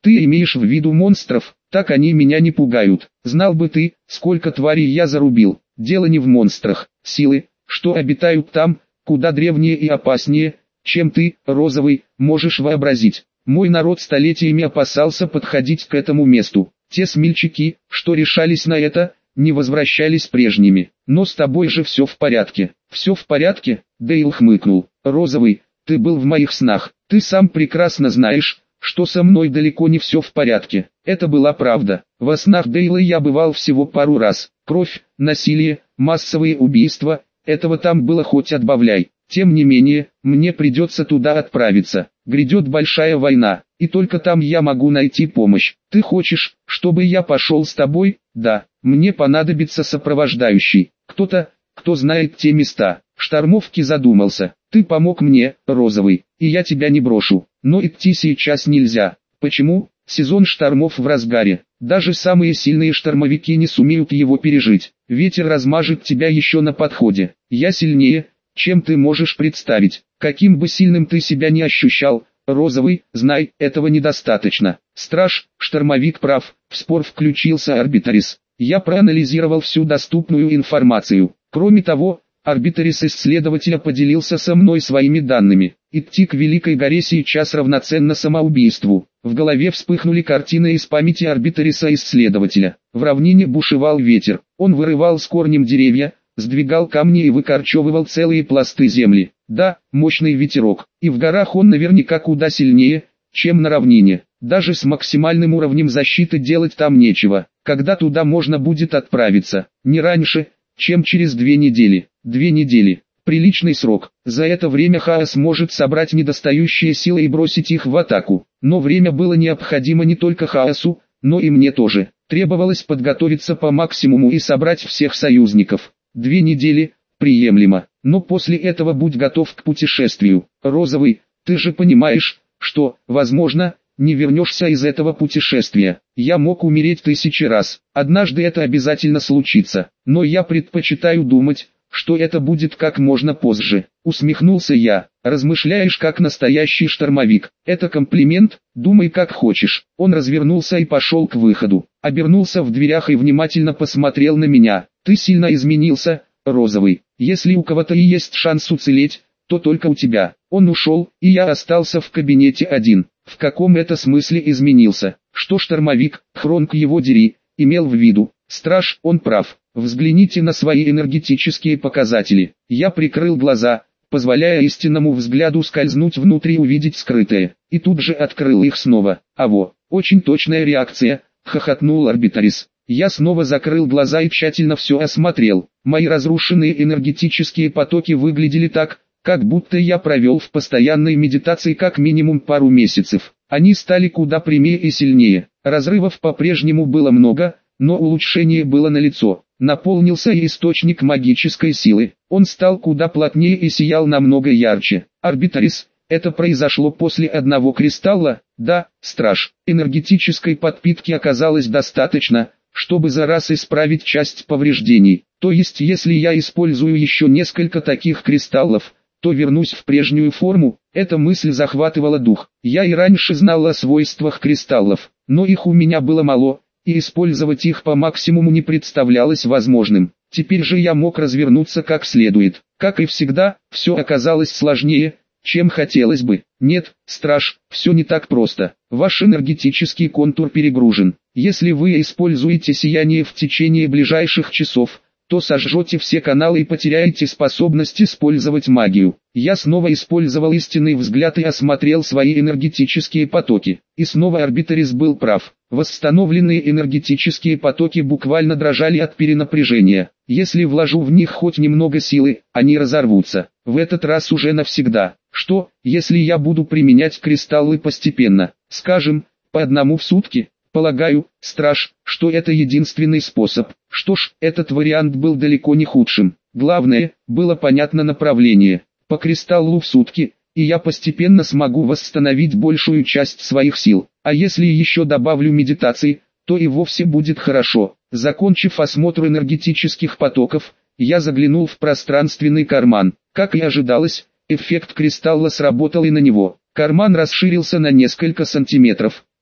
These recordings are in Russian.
Ты имеешь в виду монстров? Так они меня не пугают. Знал бы ты, сколько тварей я зарубил. Дело не в монстрах. Силы, что обитают там, куда древнее и опаснее, чем ты, Розовый, можешь вообразить. Мой народ столетиями опасался подходить к этому месту. Те смельчаки, что решались на это, не возвращались прежними. Но с тобой же все в порядке. Все в порядке? Дейл хмыкнул. Розовый, ты был в моих снах. Ты сам прекрасно знаешь, что со мной далеко не все в порядке. Это была правда. Во снах Дейла я бывал всего пару раз. Кровь, насилие, массовые убийства, этого там было хоть отбавляй. Тем не менее, мне придется туда отправиться. Грядет большая война, и только там я могу найти помощь. Ты хочешь, чтобы я пошел с тобой? Да, мне понадобится сопровождающий. Кто-то, кто знает те места. Штормовки задумался. Ты помог мне, Розовый, и я тебя не брошу. Но идти сейчас нельзя. Почему? Сезон штормов в разгаре. Даже самые сильные штормовики не сумеют его пережить. Ветер размажет тебя еще на подходе. Я сильнее, чем ты можешь представить. Каким бы сильным ты себя не ощущал, Розовый, знай, этого недостаточно. Страж, штормовик прав, в спор включился Арбитрис. Я проанализировал всю доступную информацию. Кроме того, Арбитрис-исследователя поделился со мной своими данными. Идти к Великой горе сейчас равноценно самоубийству. В голове вспыхнули картины из памяти Арбитриса-исследователя. В равнине бушевал ветер. Он вырывал с корнем деревья, сдвигал камни и выкорчевывал целые пласты земли. Да, мощный ветерок. И в горах он наверняка куда сильнее, чем на равнине. Даже с максимальным уровнем защиты делать там нечего. Когда туда можно будет отправиться? Не раньше, чем через 2 недели. 2 недели. Приличный срок. За это время Хаос может собрать недостающие силы и бросить их в атаку. Но время было необходимо не только Хаосу, но и мне тоже. Требовалось подготовиться по максимуму и собрать всех союзников. 2 недели, приемлемо. Но после этого будь готов к путешествию. Розовый, ты же понимаешь, что, возможно, не вернешься из этого путешествия. Я мог умереть 1000 раз. Однажды это обязательно случится. Но я предпочитаю думать, что это будет как можно позже. Усмехнулся я. Размышляешь как настоящий штормовик. Это комплимент, думай как хочешь. Он развернулся и пошел к выходу. Обернулся в дверях и внимательно посмотрел на меня. Ты сильно изменился, Розовый. Если у кого-то и есть шанс уцелеть, то только у тебя. Он ушел, и я остался в кабинете один. В каком это смысле изменился? Что штормовик, Хронг его дери, имел в виду? Страж, он прав. Взгляните на свои энергетические показатели. Я прикрыл глаза, позволяя истинному взгляду скользнуть внутрь и увидеть скрытое. И тут же открыл их снова. Аво, очень точная реакция, хохотнул Арбитрис. Я снова закрыл глаза и тщательно все осмотрел. Мои разрушенные энергетические потоки выглядели так, как будто я провел в постоянной медитации как минимум пару месяцев. Они стали куда прямее и сильнее. Разрывов по-прежнему было много, но улучшение было налицо. Наполнился и источник магической силы. Он стал куда плотнее и сиял намного ярче. Арбитрис, это произошло после одного кристалла? Да, страж. Энергетической подпитки оказалось достаточно, чтобы за раз исправить часть повреждений. То есть если я использую еще несколько таких кристаллов, то вернусь в прежнюю форму. Эта мысль захватывала дух. Я и раньше знал о свойствах кристаллов, но их у меня было мало, и использовать их по максимуму не представлялось возможным. Теперь же я мог развернуться как следует. Как и всегда, все оказалось сложнее, чем хотелось бы. Нет, страж, все не так просто. Ваш энергетический контур перегружен. Если вы используете сияние в течение ближайших часов, то сожжете все каналы и потеряете способность использовать магию. Я снова использовал истинный взгляд и осмотрел свои энергетические потоки. И снова Арбитрис был прав. Восстановленные энергетические потоки буквально дрожали от перенапряжения. Если вложу в них хоть немного силы, они разорвутся. В этот раз уже навсегда. Что, если я буду применять кристаллы постепенно? Скажем, по одному в сутки? Полагаю, страж, что это единственный способ. Что ж, этот вариант был далеко не худшим. Главное, было понятно направление. По кристаллу в сутки, и я постепенно смогу восстановить большую часть своих сил. А если еще добавлю медитации, то и вовсе будет хорошо. Закончив осмотр энергетических потоков, я заглянул в пространственный карман. Как и ожидалось, эффект кристалла сработал и на него. Карман расширился на несколько сантиметров.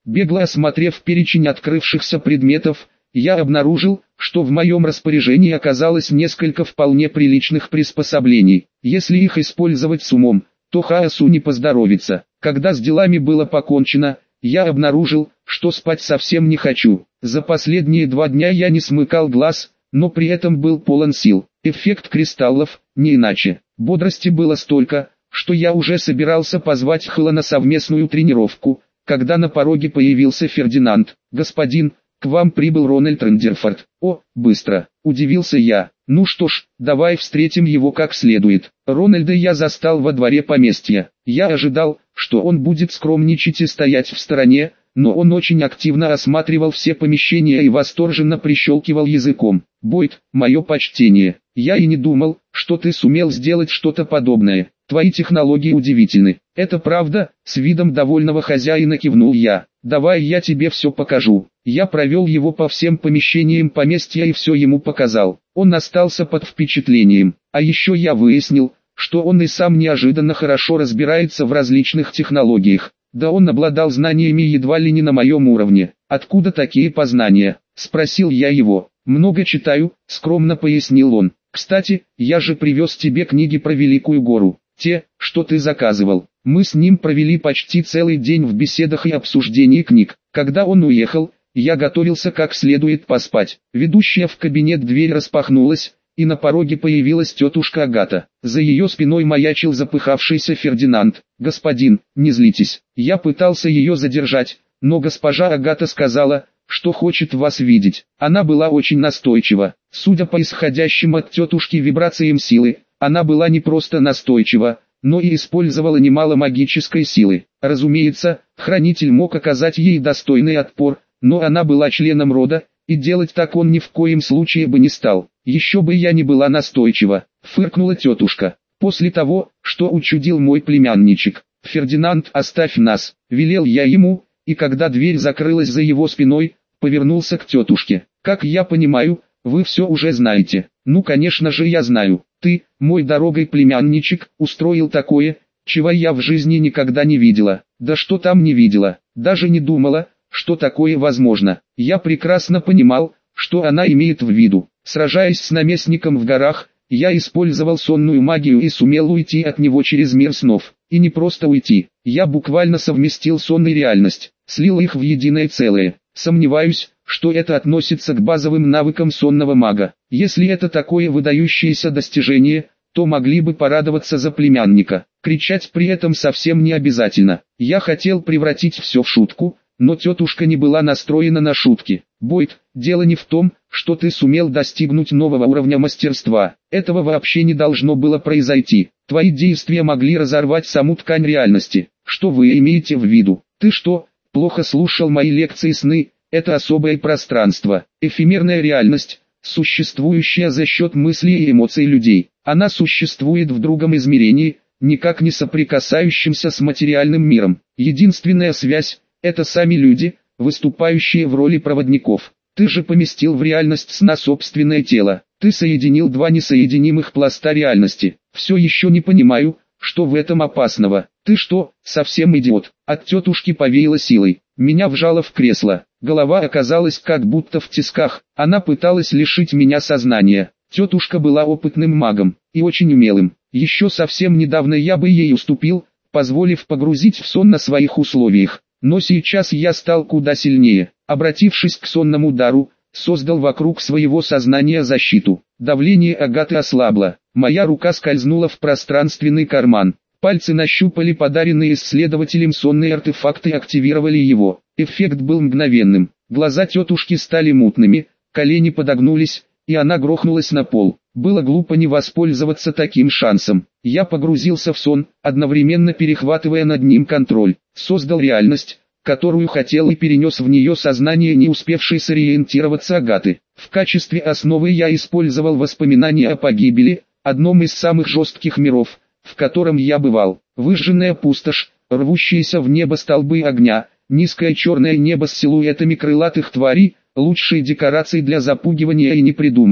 Бегло осмотрев перечень открывшихся предметов, я обнаружил, что в моем распоряжении оказалось несколько вполне приличных приспособлений. Если их использовать с умом, то хаосу не поздоровится. Когда с делами было покончено, я обнаружил, что спать совсем не хочу. За последние 2 дня я не смыкал глаз, но при этом был полон сил. Эффект кристаллов, не иначе. Бодрости было столько, что я уже собирался позвать Хла на совместную тренировку, когда на пороге появился Фердинанд. «Господин, к вам прибыл Рональд Рендерфорд». «О, быстро», — удивился я. «Ну что ж, давай встретим его как следует». Рональда я застал во дворе поместья. Я ожидал, что он будет скромничать и стоять в стороне, но он очень активно осматривал все помещения и восторженно прищелкивал языком. «Бойд, мое почтение. Я и не думал, что ты сумел сделать что-то подобное. Твои технологии удивительны». «Это правда?» — с видом довольного хозяина кивнул я. «Давай я тебе все покажу». Я провел его по всем помещениям поместья и все ему показал. Он остался под впечатлением. А еще я выяснил, что он и сам неожиданно хорошо разбирается в различных технологиях. Да он обладал знаниями едва ли не на моем уровне. «Откуда такие познания?» — спросил я его. «Много читаю», — скромно пояснил он. «Кстати, я же привез тебе книги про Великую Гору. Те, что ты заказывал». Мы с ним провели почти целый день в беседах и обсуждении книг. Когда он уехал, я готовился как следует поспать. Ведущая в кабинет дверь распахнулась, и на пороге появилась тетушка Агата. За ее спиной маячил запыхавшийся Фердинанд. «Господин, не злитесь». Я пытался ее задержать, но госпожа Агата сказала, что хочет вас видеть. Она была очень настойчива. Судя по исходящим от тетушки вибрациям силы, она была не просто настойчива, но и использовала немало магической силы. Разумеется, хранитель мог оказать ей достойный отпор, но она была членом рода, и делать так он ни в коем случае бы не стал. «Еще бы я не была настойчива», — фыркнула тетушка. «После того, что учудил мой племянничек. Фердинанд, оставь нас», — велел я ему, и когда дверь закрылась за его спиной, повернулся к тетушке. «Как я понимаю, вы все уже знаете». «Ну конечно же я знаю. Ты, мой дорогой племянничек, устроил такое, чего я в жизни никогда не видела». «Да что там не видела, даже не думала, что такое возможно». Я прекрасно понимал, что она имеет в виду. Сражаясь с наместником в горах, я использовал сонную магию и сумел уйти от него через мир снов. И не просто уйти, я буквально совместил сон и реальность, слил их в единое целое. Сомневаюсь, что это относится к базовым навыкам сонного мага. Если это такое выдающееся достижение, то могли бы порадоваться за племянника. Кричать при этом совсем не обязательно. Я хотел превратить все в шутку, но тетушка не была настроена на шутки. «Бойд, дело не в том, что ты сумел достигнуть нового уровня мастерства. Этого вообще не должно было произойти. Твои действия могли разорвать саму ткань реальности. Что вы имеете в виду? Ты что, плохо слушал мои лекции сны? Это особое пространство, эфемерная реальность, существующая за счет мыслей и эмоций людей. Она существует в другом измерении, никак не соприкасающемся с материальным миром. Единственная связь – это сами люди, выступающие в роли проводников. Ты же поместил в реальность сна собственное тело. Ты соединил два несоединимых пласта реальности. Все еще не понимаю, что в этом опасного. Ты что, совсем идиот?» От тетушки повеяло силой. Меня вжало в кресло. Голова оказалась как будто в тисках. Она пыталась лишить меня сознания. Тетушка была опытным магом и очень умелым. Еще совсем недавно я бы ей уступил, позволив погрузить в сон на своих условиях. Но сейчас я стал куда сильнее. Обратившись к сонному дару, создал вокруг своего сознания защиту. Давление Агаты ослабло. Моя рука скользнула в пространственный карман. Пальцы нащупали подаренные исследователем сонные артефакты и активировали его. Эффект был мгновенным. Глаза тетушки стали мутными, колени подогнулись, и она грохнулась на пол. Было глупо не воспользоваться таким шансом. Я погрузился в сон, одновременно перехватывая над ним контроль. Создал реальность, которую хотел, и перенес в нее сознание не успевшей сориентироваться Агаты. В качестве основы я использовал воспоминания о погибели, одном из самых жестких миров, в котором я бывал. Выжженная пустошь, рвущиеся в небо столбы огня, низкое черное небо с силуэтами крылатых тварей, лучшие декорации для запугивания и не придумаешь.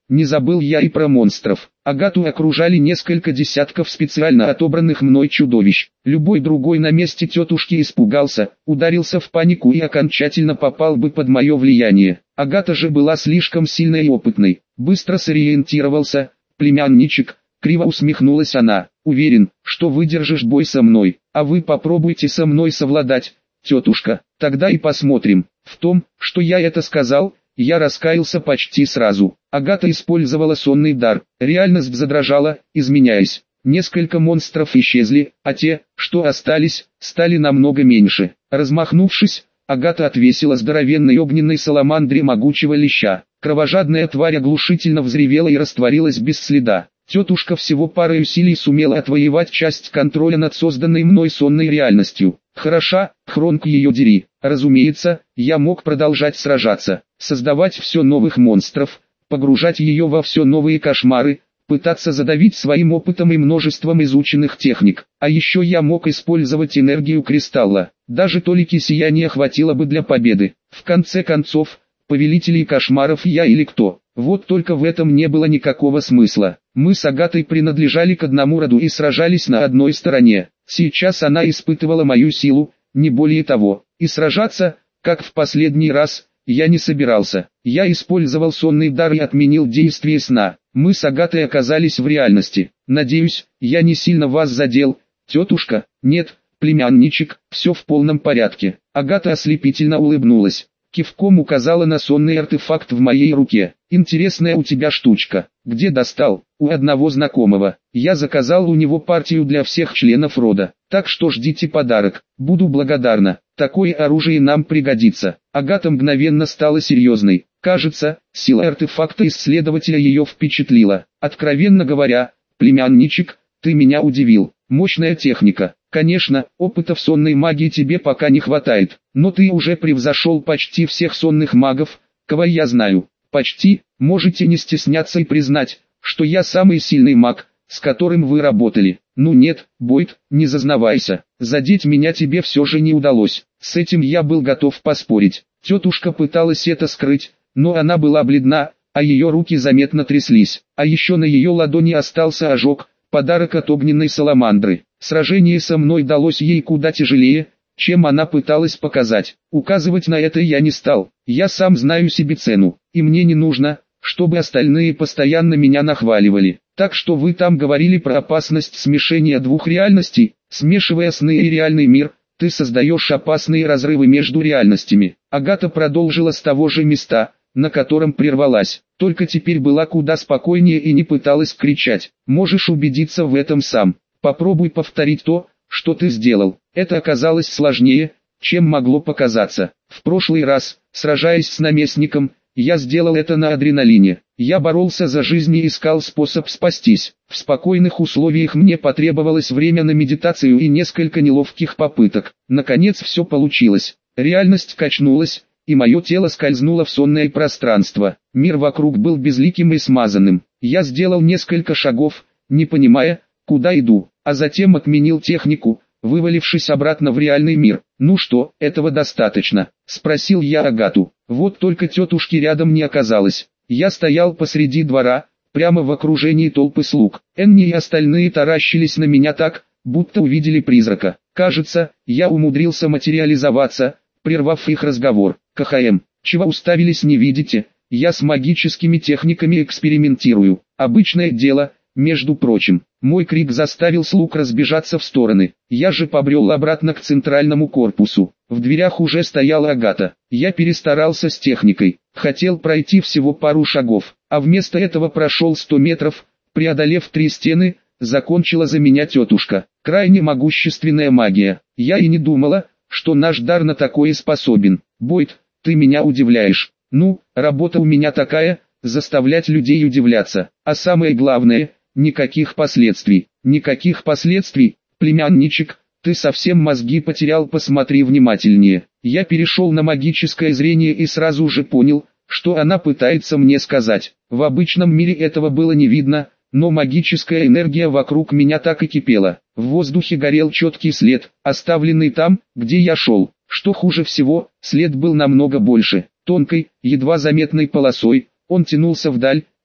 Не забыл я и про монстров. Агату окружали несколько десятков специально отобранных мной чудовищ. Любой другой на месте тетушки испугался, ударился в панику и окончательно попал бы под мое влияние. Агата же была слишком сильной и опытной. Быстро сориентировался, племянничек, криво усмехнулась она. Уверен, что выдержишь бой со мной, а вы попробуйте со мной совладать, тетушка, тогда и посмотрим. В том, что я это сказал, я раскаялся почти сразу. Агата использовала сонный дар, реальность задрожала, изменяясь. Несколько монстров исчезли, а те, что остались, стали намного меньше. Размахнувшись, Агата отвесила здоровенной огненной саламандре могучего леща. Кровожадная тварь оглушительно взревела и растворилась без следа. Тетушка всего парой усилий сумела отвоевать часть контроля над созданной мной сонной реальностью. Хороша, Хронг ее дери. Разумеется, я мог продолжать сражаться, создавать все новых монстров, погружать ее во все новые кошмары, пытаться задавить своим опытом и множеством изученных техник. А еще я мог использовать энергию кристалла. Даже толики сияния хватило бы для победы. В конце концов, повелителей кошмаров я или кто? Вот только в этом не было никакого смысла. Мы с Агатой принадлежали к одному роду и сражались на одной стороне. Сейчас она испытывала мою силу, не более того. И сражаться, как в последний раз, я не собирался. Я использовал сонный дар и отменил действие сна. Мы с Агатой оказались в реальности. Надеюсь, я не сильно вас задел, тетушка? Нет, племянничек, все в полном порядке. Агата ослепительно улыбнулась. Кивком указала на сонный артефакт в моей руке. Интересная у тебя штучка. Где достал? У одного знакомого. Я заказал у него партию для всех членов рода. Так что ждите подарок. Буду благодарна. Такое оружие нам пригодится. Агата мгновенно стала серьезной. Кажется, сила артефакта исследователя ее впечатлила. Откровенно говоря, племянничек, ты меня удивил. Мощная техника. Конечно, опыта в сонной магии тебе пока не хватает, но ты уже превзошел почти всех сонных магов, кого я знаю. Почти, можете не стесняться и признать, что я самый сильный маг, с которым вы работали. Ну нет, Бойд, не зазнавайся, задеть меня тебе все же не удалось. С этим я был готов поспорить. Тетушка пыталась это скрыть, но она была бледна, а ее руки заметно тряслись. А еще на ее ладони остался ожог, подарок от огненной саламандры. Сражение со мной далось ей куда тяжелее, чем она пыталась показать. Указывать на это я не стал. Я сам знаю себе цену, и мне не нужно, чтобы остальные постоянно меня нахваливали. Так что вы там говорили про опасность смешения двух реальностей, смешивая сны и реальный мир, ты создаешь опасные разрывы между реальностями. Агата продолжила с того же места, на котором прервалась, только теперь была куда спокойнее и не пыталась кричать. Можешь убедиться в этом сам. Попробуй повторить то, что ты сделал. Это оказалось сложнее, чем могло показаться. В прошлый раз, сражаясь с наместником, я сделал это на адреналине. Я боролся за жизнь и искал способ спастись. В спокойных условиях мне потребовалось время на медитацию и несколько неловких попыток. Наконец все получилось. Реальность качнулась, и мое тело скользнуло в сонное пространство. Мир вокруг был безликим и смазанным. Я сделал несколько шагов, не понимая, куда иду, а затем отменил технику, вывалившись обратно в реальный мир. «Ну что, этого достаточно?» – спросил я Агату. Вот только тетушки рядом не оказалось. Я стоял посреди двора, прямо в окружении толпы слуг. Энни и остальные таращились на меня так, будто увидели призрака. Кажется, я умудрился материализоваться, прервав их разговор. «КХМ, чего уставились, не видите? Я с магическими техниками экспериментирую. Обычное дело». Между прочим, мой крик заставил слуг разбежаться в стороны. Я же побрел обратно к центральному корпусу. В дверях уже стояла Агата. Я перестарался с техникой. Хотел пройти всего пару шагов, а вместо этого прошел 100 метров, преодолев 3 стены, закончила за меня тетушка. Крайне могущественная магия. Я и не думала, что наш дар на такое способен. Бойд, ты меня удивляешь. Ну, работа у меня такая, заставлять людей удивляться. А самое главное, никаких последствий. Никаких последствий, племянничек, ты совсем мозги потерял, посмотри внимательнее. Я перешел на магическое зрение и сразу же понял, что она пытается мне сказать. В обычном мире этого было не видно, но магическая энергия вокруг меня так и кипела. В воздухе горел четкий след, оставленный там, где я шел. Что хуже всего, след был намного больше. Тонкой, едва заметной полосой, он тянулся вдаль,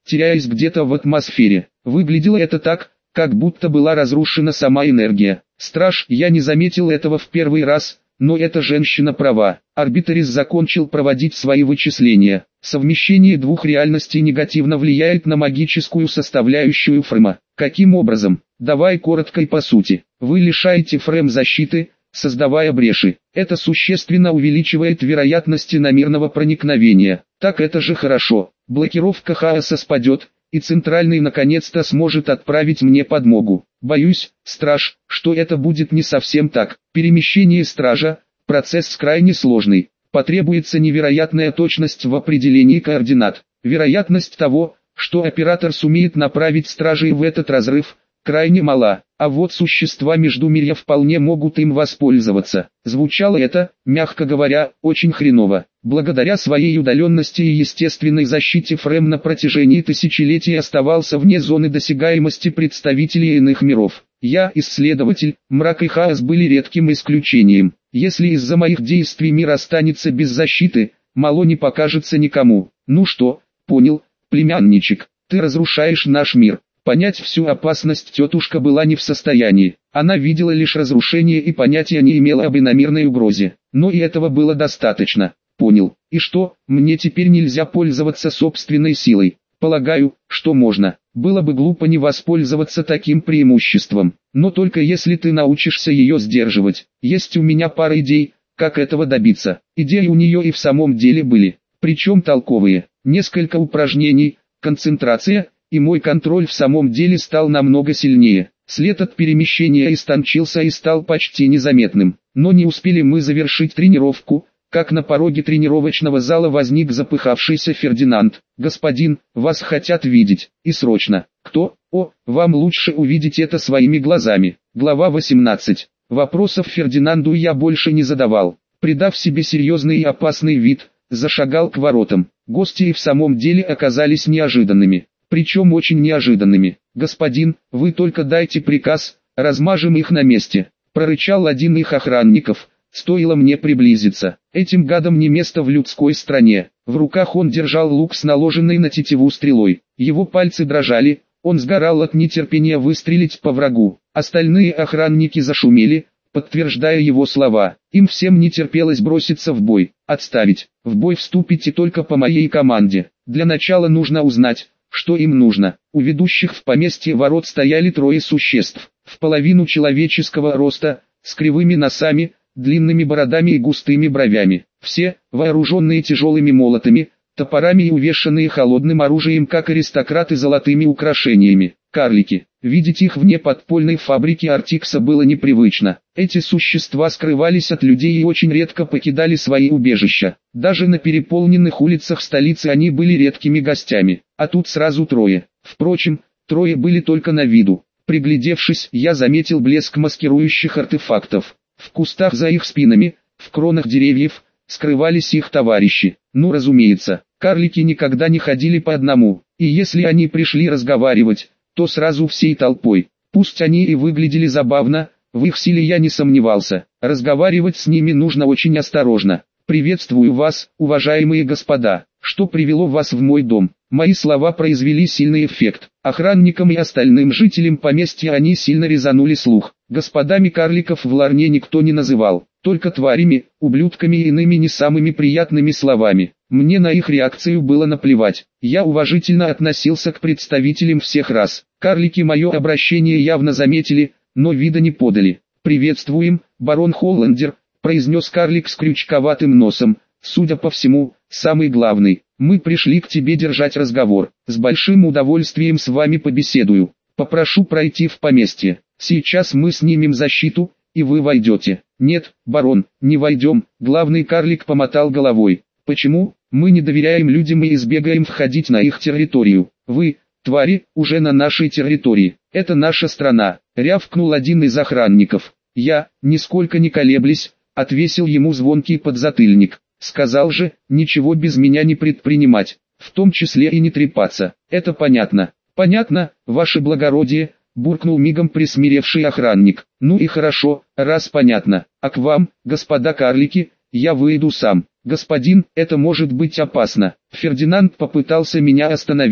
теряясь где-то в атмосфере. Выглядело это так, как будто была разрушена сама энергия. Страж, я не заметил этого в первый раз, но эта женщина права. Арбитрис закончил проводить свои вычисления. Совмещение двух реальностей негативно влияет на магическую составляющую Фрема. Каким образом? Давай коротко и по сути. Вы лишаете Фрем защиты, создавая бреши. Это существенно увеличивает вероятность иномирного проникновения. Так это же хорошо. Блокировка хаоса спадет, и Центральный наконец-то сможет отправить мне подмогу. Боюсь, страж, что это будет не совсем так. Перемещение стража – процесс крайне сложный. Потребуется невероятная точность в определении координат. Вероятность того, что оператор сумеет направить стражей в этот разрыв, крайне мала, а вот существа междумирья вполне могут им воспользоваться. Звучало это, мягко говоря, очень хреново. Благодаря своей удаленности и естественной защите Фрем на протяжении тысячелетий оставался вне зоны досягаемости представителей иных миров. Я, исследователь, мрак и хаос были редким исключением. Если из-за моих действий мир останется без защиты, мало не покажется никому. Ну что, понял, племянничек, ты разрушаешь наш мир. Понять всю опасность тетушка была не в состоянии. Она видела лишь разрушение и понятия не имела об иномирной угрозе. Но и этого было достаточно. Понял. И что, мне теперь нельзя пользоваться собственной силой? Полагаю, что можно. Было бы глупо не воспользоваться таким преимуществом. Но только если ты научишься ее сдерживать. Есть у меня пара идей, как этого добиться. Идеи у нее и в самом деле были. Причем толковые. Несколько упражнений, концентрация, и мой контроль в самом деле стал намного сильнее. След от перемещения истончился и стал почти незаметным. Но не успели мы завершить тренировку, как на пороге тренировочного зала возник запыхавшийся Фердинанд. «Господин, вас хотят видеть, и срочно». «Кто? О, вам лучше увидеть это своими глазами». Глава 18. Вопросов Фердинанду я больше не задавал. Придав себе серьезный и опасный вид, зашагал к воротам. Гости и в самом деле оказались неожиданными. Причем очень неожиданными. «Господин, вы только дайте приказ, размажем их на месте», — прорычал один их охранников. Стоило мне приблизиться. Этим гадам не место в людской стране. В руках он держал лук с наложенной на тетиву стрелой. Его пальцы дрожали, он сгорал от нетерпения выстрелить по врагу. Остальные охранники зашумели, подтверждая его слова. Им всем не терпелось броситься в бой. «Отставить. В бой вступите только по моей команде. Для начала нужно узнать, что им нужно». У ведущих в поместье ворот стояли трое существ, в половину человеческого роста, с кривыми носами, длинными бородами и густыми бровями. Все, вооруженные тяжелыми молотами, топорами и увешанные холодным оружием, как аристократы, золотыми украшениями. Карлики. Видеть их вне подпольной фабрики Артикса было непривычно. Эти существа скрывались от людей и очень редко покидали свои убежища. Даже на переполненных улицах столицы они были редкими гостями. А тут сразу трое. Впрочем, трое были только на виду. Приглядевшись, я заметил блеск маскирующих артефактов. В кустах за их спинами, в кронах деревьев, скрывались их товарищи. Ну разумеется, карлики никогда не ходили по одному, и если они пришли разговаривать, то сразу всей толпой. Пусть они и выглядели забавно, в их силе я не сомневался. Разговаривать с ними нужно очень осторожно. «Приветствую вас, уважаемые господа. Что привело вас в мой дом?» Мои слова произвели сильный эффект. Охранникам и остальным жителям поместья они сильно резанули слух. Господами карликов в Ларне никто не называл, только тварями, ублюдками и иными не самыми приятными словами. Мне на их реакцию было наплевать. Я уважительно относился к представителям всех рас. Карлики мое обращение явно заметили, но вида не подали. «Приветствуем, барон Холландер», — произнес карлик с крючковатым носом. «Судя по всему, самый главный. Мы пришли к тебе держать разговор. С большим удовольствием с вами побеседую. Попрошу пройти в поместье. Сейчас мы снимем защиту, и вы войдете». «Нет, барон, не войдем», — главный карлик помотал головой. «Почему? Мы не доверяем людям и избегаем входить на их территорию. Вы, твари, уже на нашей территории. Это наша страна», — рявкнул один из охранников. Я, нисколько не колеблясь, отвесил ему звонкий подзатыльник. Сказал же, ничего без меня не предпринимать, в том числе и не трепаться. «Это понятно». «Понятно, ваше благородие», — буркнул мигом присмиревший охранник. «Ну и хорошо, раз понятно. А к вам, господа карлики, я выйду сам». «Господин, это может быть опасно». Фердинанд попытался меня остановить.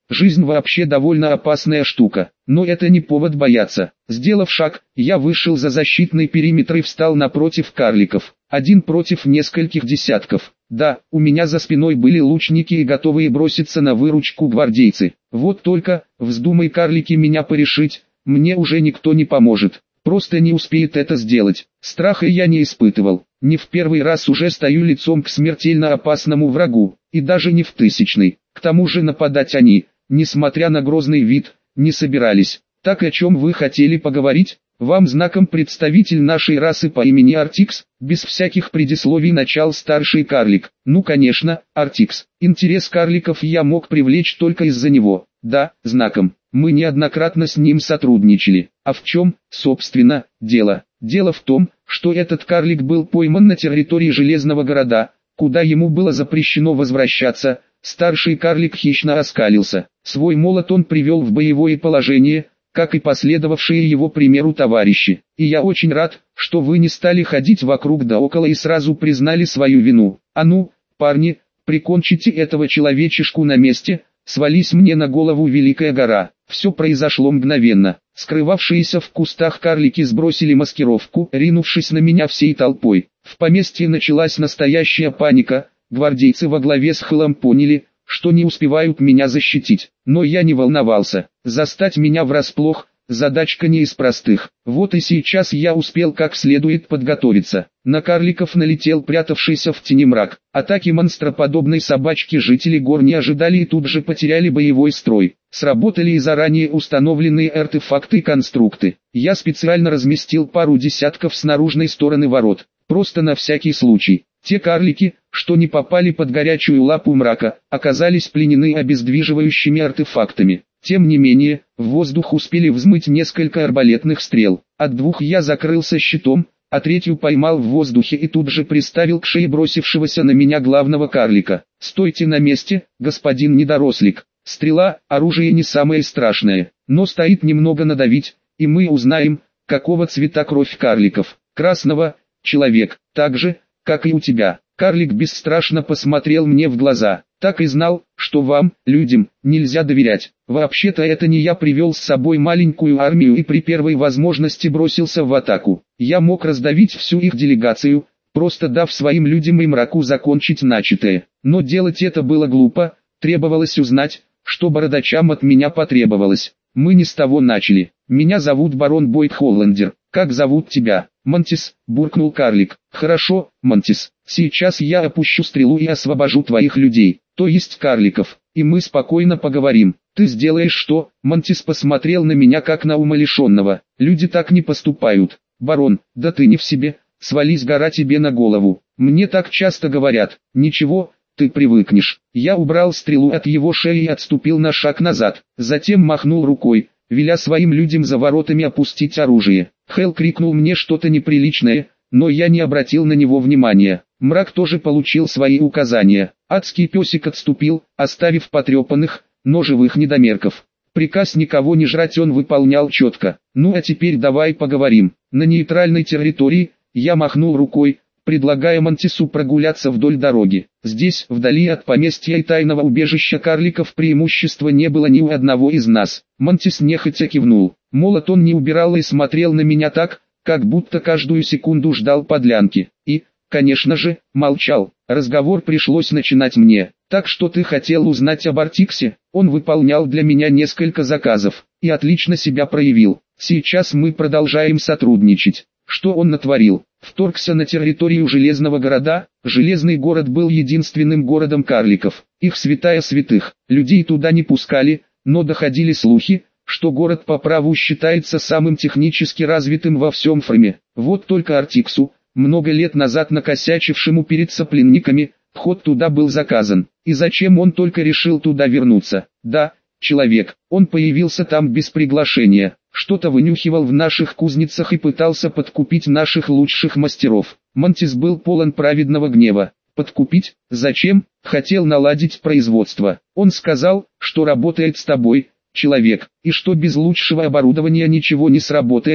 Жизнь вообще довольно опасная штука, но это не повод бояться. Сделав шаг, я вышел за защитный периметр и встал напротив карликов. Один против нескольких десятков. Да, у меня за спиной были лучники и готовые броситься на выручку гвардейцы. Вот только, вздумай карлики меня порешить, мне уже никто не поможет. Просто не успеет это сделать. Страха я не испытывал. Не в первый раз уже стою лицом к смертельно опасному врагу, и даже не в тысячный. К тому же нападать они, несмотря на грозный вид, не собирались. Так о чем вы хотели поговорить? Вам знаком представитель нашей расы по имени Артикс? Без всяких предисловий начал старший карлик. Ну конечно, Артикс. Интерес карликов я мог привлечь только из-за него. Да, знаком. Мы неоднократно с ним сотрудничали. А в чем, собственно, дело? Дело в том, что этот карлик был пойман на территории Железного города, куда ему было запрещено возвращаться. Старший карлик хищно оскалился. Свой молот он привел в боевое положение, как и последовавшие его примеру товарищи. И я очень рад, что вы не стали ходить вокруг да около и сразу признали свою вину. А ну, парни, прикончите этого человечишку на месте, свались мне на голову великая гора. Все произошло мгновенно. Скрывавшиеся в кустах карлики сбросили маскировку, ринувшись на меня всей толпой. В поместье началась настоящая паника. Гвардейцы во главе с Хылом поняли, что не успевают меня защитить. Но я не волновался. Застать меня врасплох – задачка не из простых. Вот и сейчас я успел как следует подготовиться. На карликов налетел прятавшийся в тени мрак. Атаки монстроподобной собачки жители гор не ожидали и тут же потеряли боевой строй. Сработали и заранее установленные артефакты и конструкты. Я специально разместил пару десятков с наружной стороны ворот. Просто на всякий случай. Те карлики, что не попали под горячую лапу мрака, оказались пленены обездвиживающими артефактами. Тем не менее, в воздух успели взмыть несколько арбалетных стрел. От двух я закрылся щитом, а третью поймал в воздухе и тут же приставил к шее бросившегося на меня главного карлика. «Стойте на месте, господин недорослик. Стрела – оружие не самое страшное, но стоит немного надавить, и мы узнаем, какого цвета кровь карликов. Красного – человек, так же, как и у тебя». Карлик бесстрашно посмотрел мне в глаза. «Так и знал, что вам, людям, нельзя доверять. Вообще-то это не я привел с собой маленькую армию и при первой возможности бросился в атаку. Я мог раздавить всю их делегацию, просто дав своим людям и мраку закончить начатое. Но делать это было глупо, требовалось узнать, что бородачам от меня потребовалось. Мы не с того начали. Меня зовут барон Бойд Холландер. Как зовут тебя?» «Мантис», — буркнул карлик. «Хорошо, Мантис, сейчас я опущу стрелу и освобожу твоих людей, то есть карликов, и мы спокойно поговорим. Ты сделаешь что?» Мантис посмотрел на меня как на умалишенного. «Люди так не поступают. Барон, да ты не в себе, свались гора тебе на голову. Мне так часто говорят. Ничего, ты привыкнешь». Я убрал стрелу от его шеи и отступил на шаг назад, затем махнул рукой, веля своим людям за воротами опустить оружие. Хэл крикнул мне что-то неприличное, но я не обратил на него внимания. Мрак тоже получил свои указания. Адский песик отступил, оставив потрепанных, но живых недомерков. Приказ никого не жрать он выполнял четко. «Ну а теперь давай поговорим». На нейтральной территории, я махнул рукой, предлагая Мантису прогуляться вдоль дороги. Здесь, вдали от поместья и тайного убежища карликов, преимущества не было ни у одного из нас. Мантис нехотя кивнул. Молот он не убирал и смотрел на меня так, как будто каждую секунду ждал подлянки. И, конечно же, молчал. Разговор пришлось начинать мне. «Так что ты хотел узнать об Артиксе?» Он выполнял для меня несколько заказов и отлично себя проявил. Сейчас мы продолжаем сотрудничать. Что он натворил? Вторгся на территорию Железного города. Железный город был единственным городом карликов. Их святая святых. Людей туда не пускали, но доходили слухи, что город по праву считается самым технически развитым во всем Фраме. Вот только Артиксу, много лет назад накосячившему перед соплеменниками, вход туда был заказан. И зачем он только решил туда вернуться? Да, человек. Он появился там без приглашения. Что-то вынюхивал в наших кузницах и пытался подкупить наших лучших мастеров. Мантис был полон праведного гнева. Подкупить? Зачем? Хотел наладить производство. Он сказал, что работает с тобой, человек, и что без лучшего оборудования ничего не сработает,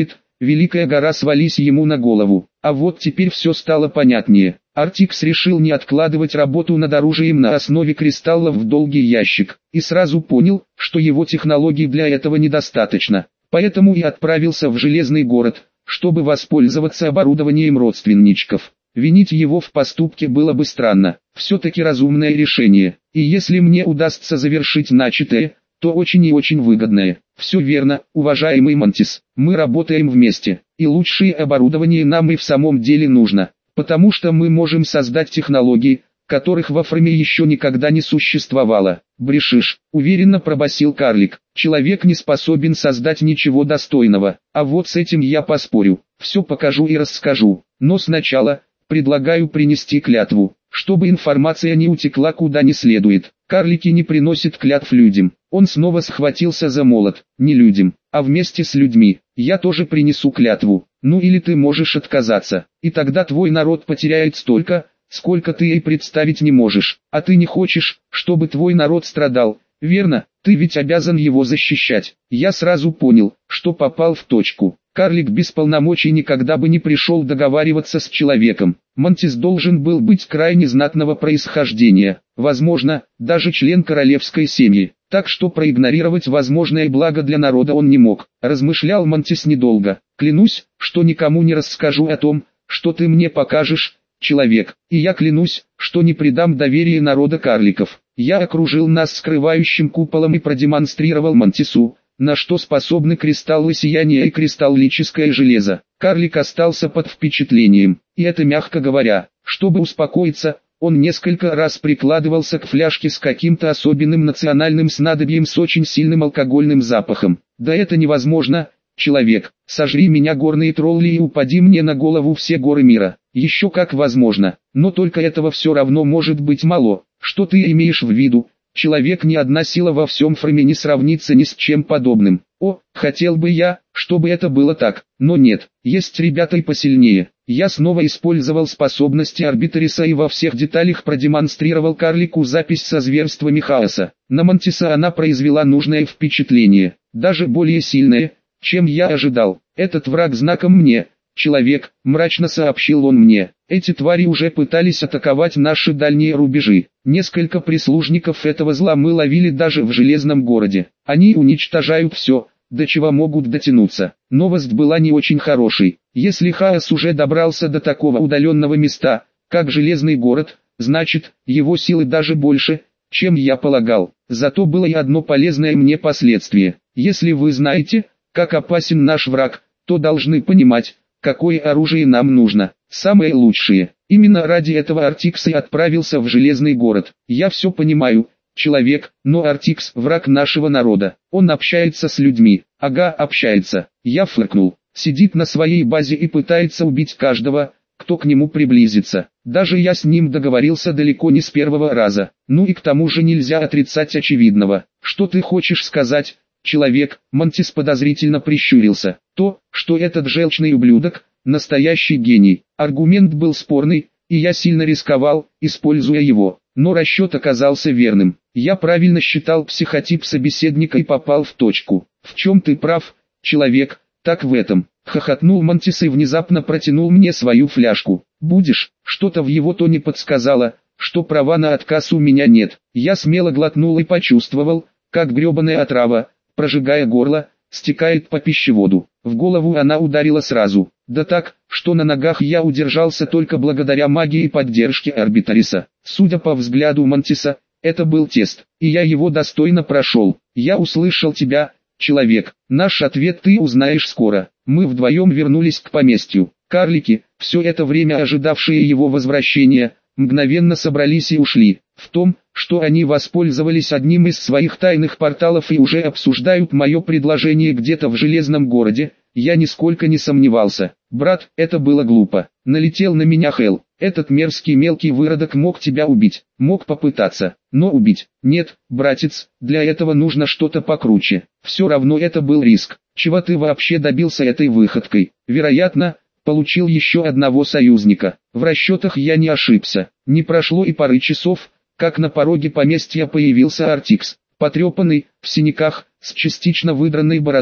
великая гора свались ему на голову. А вот теперь все стало понятнее. Артикс решил не откладывать работу над оружием на основе кристаллов в долгий ящик, и сразу понял, что его технологий для этого недостаточно. Поэтому и отправился в Железный город, чтобы воспользоваться оборудованием родственничков. Винить его в поступке было бы странно, все-таки разумное решение, и если мне удастся завершить начатое, то очень и очень выгодное. Все верно, уважаемый Мантис, мы работаем вместе, и лучшее оборудование нам и в самом деле нужно, потому что мы можем создать технологии, которых во Фраме еще никогда не существовало. Брешишь, уверенно пробасил карлик. Человек не способен создать ничего достойного, а вот с этим я поспорю. Все покажу и расскажу, но сначала предлагаю принести клятву, чтобы информация не утекла куда не следует. Карлики не приносят клятв людям. Он снова схватился за молот. Не людям, а вместе с людьми. Я тоже принесу клятву. Ну или ты можешь отказаться, и тогда твой народ потеряет столько, сколько ты и представить не можешь. А ты не хочешь, чтобы твой народ страдал, верно? Ты ведь обязан его защищать. Я сразу понял, что попал в точку. Карлик без полномочий никогда бы не пришел договариваться с человеком. Мантис должен был быть крайне знатного происхождения, возможно, даже член королевской семьи, так что проигнорировать возможное благо для народа он не мог. Размышлял Мантис недолго. Клянусь, что никому не расскажу о том, что ты мне покажешь, человек, и я клянусь, что не предам доверие народа карликов. Я окружил нас скрывающим куполом и продемонстрировал Мантису, на что способны кристаллы сияния и кристаллическое железо. Карлик остался под впечатлением, и это мягко говоря. Чтобы успокоиться, он несколько раз прикладывался к фляжке с каким-то особенным национальным снадобьем с очень сильным алкогольным запахом. Да это невозможно, человек, сожри меня горные тролли и упади мне на голову все горы мира. Еще как возможно, но только этого все равно может быть мало. Что ты имеешь в виду? Человек, ни одна сила во всем Фраме не сравнится ни с чем подобным. О, хотел бы я, чтобы это было так, но нет, есть ребята и посильнее. Я снова использовал способности Арбитриса и во всех деталях продемонстрировал карлику запись со зверствами хаоса. На Мантиса она произвела нужное впечатление, даже более сильное, чем я ожидал. Этот враг знаком мне. «Человек», — мрачно сообщил он мне, — «эти твари уже пытались атаковать наши дальние рубежи. Несколько прислужников этого зла мы ловили даже в Железном городе. Они уничтожают все, до чего могут дотянуться». Новость была не очень хорошей. Если хаос уже добрался до такого удаленного места, как Железный город, значит, его силы даже больше, чем я полагал. Зато было и одно полезное мне последствие. Если вы знаете, как опасен наш враг, то должны понимать, какое оружие нам нужно, самое лучшее. Именно ради этого Артикс и отправился в Железный город. Я все понимаю, человек, но Артикс – враг нашего народа. Он общается с людьми. Ага, общается. Я фыркнул. Сидит на своей базе и пытается убить каждого, кто к нему приблизится. Даже я с ним договорился далеко не с первого раза. Ну и к тому же нельзя отрицать очевидного. Что ты хочешь сказать? Человек, Мантис подозрительно прищурился. То, что этот желчный ублюдок, настоящий гений. Аргумент был спорный, и я сильно рисковал, используя его. Но расчет оказался верным. Я правильно считал психотип собеседника и попал в точку. В чем ты прав, человек, так в этом. Хохотнул Мантис и внезапно протянул мне свою фляжку. Будешь? Что-то в его тоне подсказало, что права на отказ у меня нет. Я смело глотнул и почувствовал, как гребаная отрава, прожигая горло, стекает по пищеводу. В голову она ударила сразу, да так, что на ногах я удержался только благодаря магии и поддержке Арбитриса. Судя по взгляду Мантиса, это был тест, и я его достойно прошел. Я услышал тебя, человек. Наш ответ ты узнаешь скоро. Мы вдвоем вернулись к поместью. Карлики, все это время ожидавшие его возвращения, мгновенно собрались и ушли. В том, что они воспользовались одним из своих тайных порталов и уже обсуждают мое предложение где-то в Железном городе, я нисколько не сомневался. Брат, это было глупо. Налетел на меня Хэл. Этот мерзкий мелкий выродок мог тебя убить. Мог попытаться, но убить. Нет, братец, для этого нужно что-то покруче. Все равно это был риск. Чего ты вообще добился этой выходкой? Вероятно, получил еще одного союзника. В расчетах я не ошибся. Не прошло и пары часов, как на пороге поместья появился Артикс, потрепанный, в синяках, с частично выдранной бородой,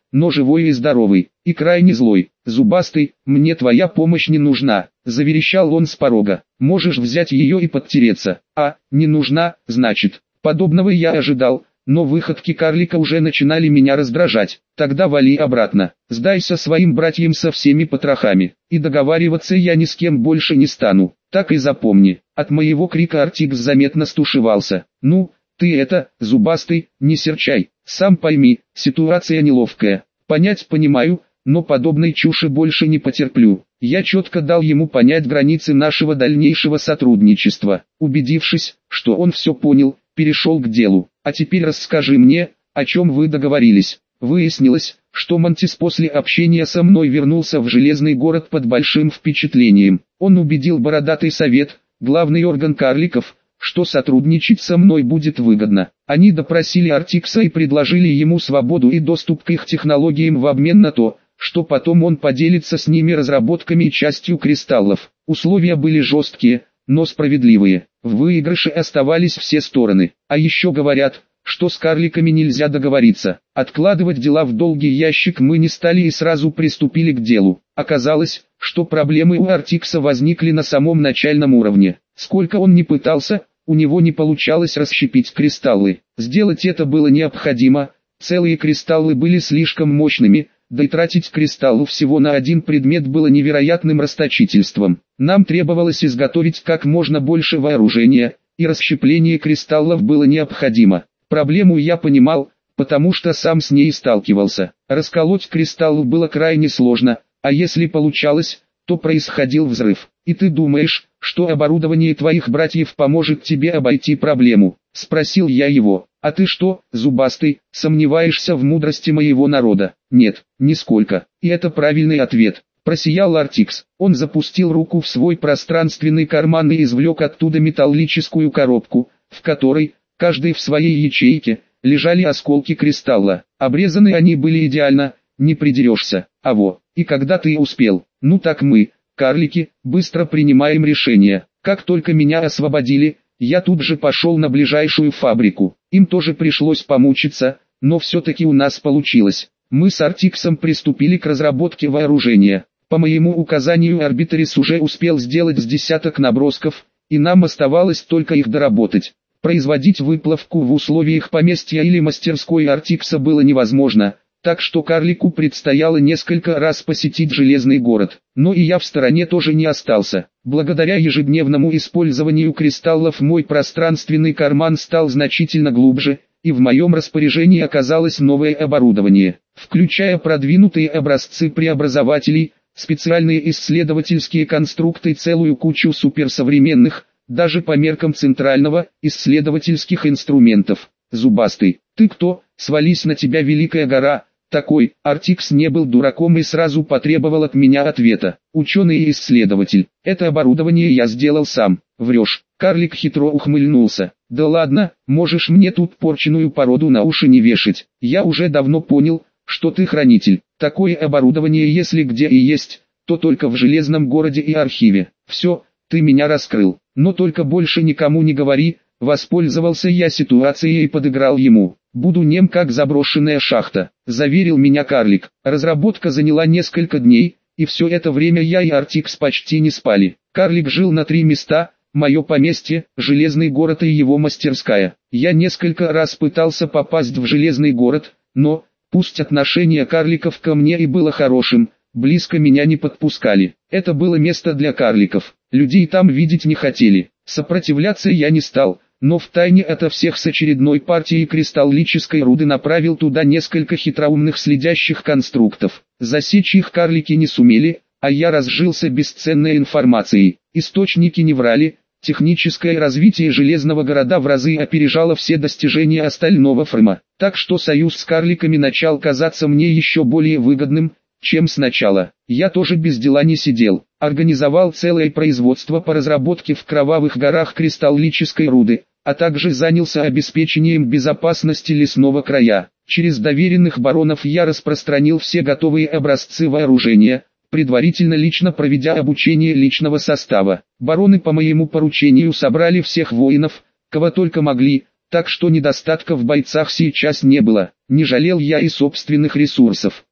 но живой и здоровый, и крайне злой. Зубастый, мне твоя помощь не нужна, заверещал он с порога. Можешь взять ее и подтереться. А, не нужна, значит. Подобного я ожидал, но выходки карлика уже начинали меня раздражать. Тогда вали обратно, сдайся своим братьям со всеми потрохами, и договариваться я ни с кем больше не стану. Так и запомни. От моего крика Артикс заметно стушевался. Ну, ты это, Зубастый, не серчай, сам пойми, ситуация неловкая. Понять понимаю, но подобной чуши больше не потерплю. Я четко дал ему понять границы нашего дальнейшего сотрудничества. Убедившись, что он все понял, перешел к делу. А теперь расскажи мне, о чем вы договорились. Выяснилось, что Мантис после общения со мной вернулся в Железный город под большим впечатлением. Он убедил Бородатый совет, главный орган карликов, что сотрудничать со мной будет выгодно. Они допросили Артикса и предложили ему свободу и доступ к их технологиям в обмен на то, что потом он поделится с ними разработками и частью кристаллов. Условия были жесткие, но справедливые. В выигрыше оставались все стороны. А еще говорят, что с карликами нельзя договориться. Откладывать дела в долгий ящик мы не стали и сразу приступили к делу. Оказалось, что проблемы у Артикса возникли на самом начальном уровне. Сколько он ни пытался, у него не получалось расщепить кристаллы. Сделать это было необходимо, целые кристаллы были слишком мощными, да и тратить кристаллу всего на один предмет было невероятным расточительством. Нам требовалось изготовить как можно больше вооружения, и расщепление кристаллов было необходимо. Проблему я понимал, потому что сам с ней сталкивался. Расколоть кристалл было крайне сложно, а если получалось, то происходил взрыв. И ты думаешь, что оборудование твоих братьев поможет тебе обойти проблему? Спросил я его. А ты что, Зубастый, сомневаешься в мудрости моего народа? Нет, нисколько. И это правильный ответ. Просиял Артикс. Он запустил руку в свой пространственный карман и извлек оттуда металлическую коробку, в которой, каждый в своей ячейке, лежали осколки кристалла. Обрезаны они были идеально, не придерешься. И когда ты успел? Ну так мы, карлики, быстро принимаем решение. Как только меня освободили, я тут же пошел на ближайшую фабрику. Им тоже пришлось помучиться, но все-таки у нас получилось. Мы с Артиксом приступили к разработке вооружения. По моему указанию Арбитрис уже успел сделать с десяток набросков, и нам оставалось только их доработать. Производить выплавку в условиях поместья или мастерской Артикса было невозможно, так что карлику предстояло несколько раз посетить Железный город. Но и я в стороне тоже не остался. Благодаря ежедневному использованию кристаллов мой пространственный карман стал значительно глубже, и в моем распоряжении оказалось новое оборудование, включая продвинутые образцы преобразователей, специальные исследовательские конструкты и целую кучу суперсовременных, даже по меркам центрального, исследовательских инструментов. Зубастый, ты кто? Свались на тебя великая гора. Такой, Артикс не был дураком и сразу потребовал от меня ответа. Ученый и исследователь, это оборудование я сделал сам. Врешь. Карлик хитро ухмыльнулся. Да ладно, можешь мне тут порченую породу на уши не вешать. Я уже давно понял, что ты хранитель. Такое оборудование если где и есть, то только в Железном городе и архиве. Все, ты меня раскрыл. Но только больше никому не говори. Воспользовался я ситуацией и подыграл ему. Буду нем как заброшенная шахта, заверил меня карлик. Разработка заняла несколько дней, и все это время я и Артикс почти не спали. Карлик жил на 3 места: мое поместье, Железный город и его мастерская. Я несколько раз пытался попасть в Железный город, но, пусть отношение карликов ко мне и было хорошим, близко меня не подпускали. Это было место для карликов, людей там видеть не хотели. Сопротивляться я не стал, но втайне ото всех с очередной партией кристаллической руды направил туда несколько хитроумных следящих конструктов. Засечь их карлики не сумели, а я разжился бесценной информацией. Источники не врали, техническое развитие Железного города в разы опережало все достижения остального фрма, так что союз с карликами начал казаться мне еще более выгодным, чем сначала. Я тоже без дела не сидел, организовал целое производство по разработке в Кровавых горах кристаллической руды, а также занялся обеспечением безопасности лесного края. Через доверенных баронов я распространил все готовые образцы вооружения, предварительно лично проведя обучение личного состава. Бароны по моему поручению собрали всех воинов, кого только могли, так что недостатка в бойцах сейчас не было. Не жалел я и собственных ресурсов.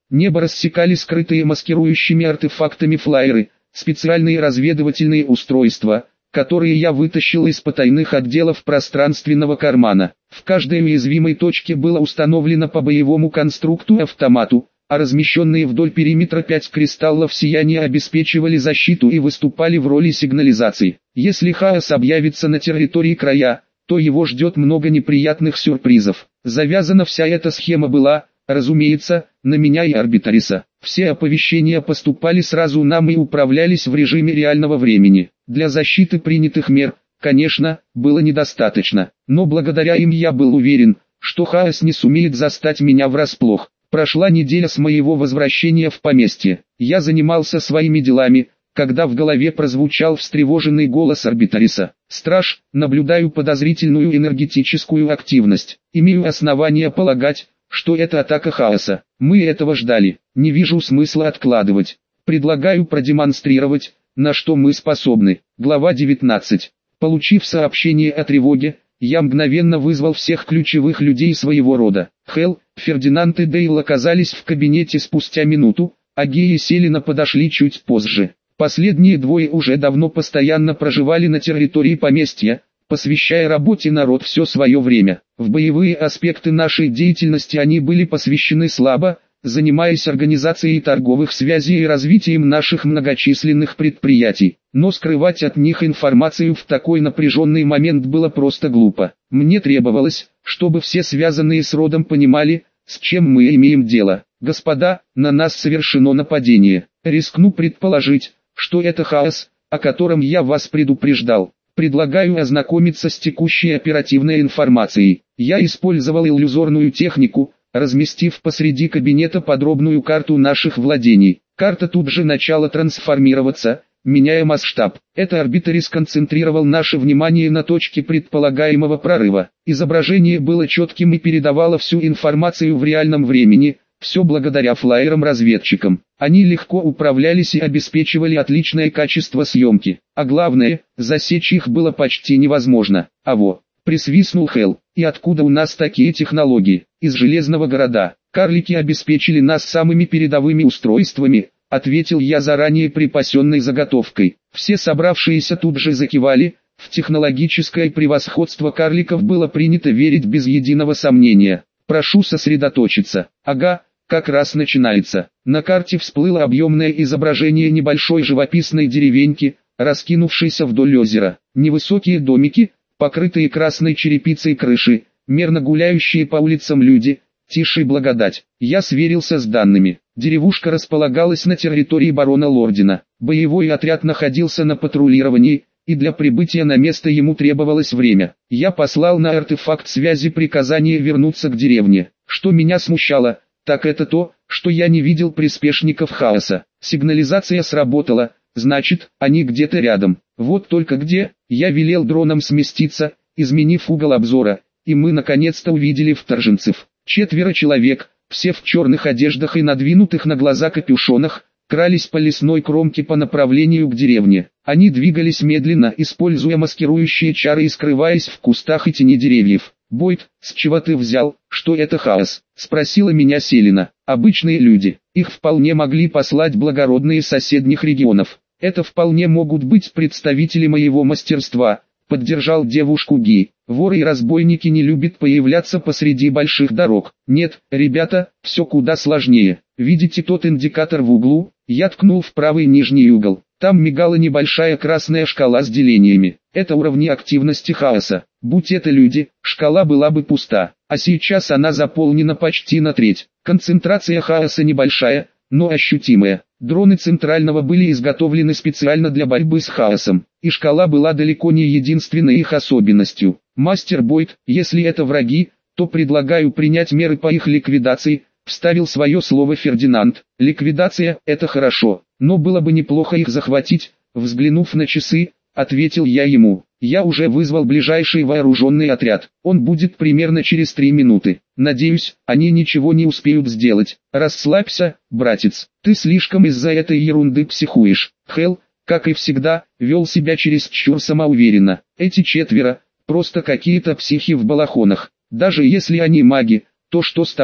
Небо рассекали скрытые маскирующими артефактами флайеры, специальные разведывательные устройства, которые я вытащил из потайных отделов пространственного кармана. В каждой уязвимой точке было установлено по боевому конструкту и автомату, а размещенные вдоль периметра 5 кристаллов сияния обеспечивали защиту и выступали в роли сигнализации. Если хаос объявится на территории края, то его ждет много неприятных сюрпризов. Завязана вся эта схема была, разумеется, на меня и Арбитариса. Все оповещения поступали сразу нам и управлялись в режиме реального времени. Для защиты принятых мер, конечно, было недостаточно, но благодаря им я был уверен, что хаос не сумеет застать меня врасплох. Прошла неделя с моего возвращения в поместье. Я занимался своими делами, когда в голове прозвучал встревоженный голос Арбитариса. «Страж, наблюдаю подозрительную энергетическую активность. Имею основания полагать, что это атака хаоса. Мы этого ждали. Не вижу смысла откладывать. Предлагаю продемонстрировать, на что мы способны». Глава 19. Получив сообщение о тревоге, я мгновенно вызвал всех ключевых людей своего рода. Хелл, Фердинанд и Дейл оказались в кабинете спустя минуту, а Гея и Селина подошли чуть позже. Последние двое уже давно постоянно проживали на территории поместья, посвящая работе народ все свое время. В боевые аспекты нашей деятельности они были посвящены слабо, занимаясь организацией торговых связей и развитием наших многочисленных предприятий. Но скрывать от них информацию в такой напряженный момент было просто глупо. Мне требовалось, чтобы все связанные с родом понимали, с чем мы имеем дело. Господа, на нас совершено нападение. Рискну предположить, что это хаос, о котором я вас предупреждал. Предлагаю ознакомиться с текущей оперативной информацией. Я использовал иллюзорную технику, разместив посреди кабинета подробную карту наших владений. Карта тут же начала трансформироваться, меняя масштаб. Это Арбитарис сконцентрировал наше внимание на точке предполагаемого прорыва. Изображение было четким и передавало всю информацию в реальном времени, все благодаря флайерам-разведчикам. Они легко управлялись и обеспечивали отличное качество съемки. А главное, засечь их было почти невозможно. Присвистнул Хелл. И откуда у нас такие технологии? Из Железного города. Карлики обеспечили нас самыми передовыми устройствами, ответил я заранее припасенной заготовкой. Все собравшиеся тут же закивали. В технологическое превосходство карликов было принято верить без единого сомнения. Прошу сосредоточиться. Ага, как раз начинается. На карте всплыло объемное изображение небольшой живописной деревеньки, раскинувшейся вдоль озера. Невысокие домики, покрытые красной черепицей крыши, мерно гуляющие по улицам люди, тише благодать. Я сверился с данными. Деревушка располагалась на территории барона Лордина. Боевой отряд находился на патрулировании, и для прибытия на место ему требовалось время. Я послал на артефакт связи приказание вернуться к деревне. Что меня смущало, так это то, что я не видел приспешников хаоса. Сигнализация сработала, значит, они где-то рядом. Вот только где, я велел дронам сместиться, изменив угол обзора, и мы наконец-то увидели вторженцев. 4 человек, все в черных одеждах и надвинутых на глаза капюшонах, крались по лесной кромке по направлению к деревне. Они двигались медленно, используя маскирующие чары и скрываясь в кустах и тени деревьев. «Бойд, с чего ты взял, что это хаос?» — спросила меня Селина. «Обычные люди, их вполне могли послать благородные соседних регионов. Это вполне могут быть представители моего мастерства», — поддержал девушку Ги. «Воры и разбойники не любят появляться посреди больших дорог. Нет, ребята, все куда сложнее. Видите тот индикатор в углу?» Я ткнул в правый нижний угол. Там мигала небольшая красная шкала с делениями. Это уровни активности хаоса. Будь это люди, шкала была бы пуста, а сейчас она заполнена почти на треть. Концентрация хаоса небольшая, но ощутимая. Дроны Центрального были изготовлены специально для борьбы с хаосом, и шкала была далеко не единственной их особенностью. «Мастер Бойд, если это враги, то предлагаю принять меры по их ликвидации», — вставил свое слово Фердинанд. «Ликвидация — это хорошо, но было бы неплохо их захватить», — взглянув на часы, ответил я ему. «Я уже вызвал ближайший вооруженный отряд, он будет примерно через 3 минуты. Надеюсь, они ничего не успеют сделать. Расслабься, братец, ты слишком из-за этой ерунды психуешь». Хелл, как и всегда, вел себя чересчур самоуверенно. Эти 4 — просто какие-то психи в балахонах. Даже если они маги, то что с того?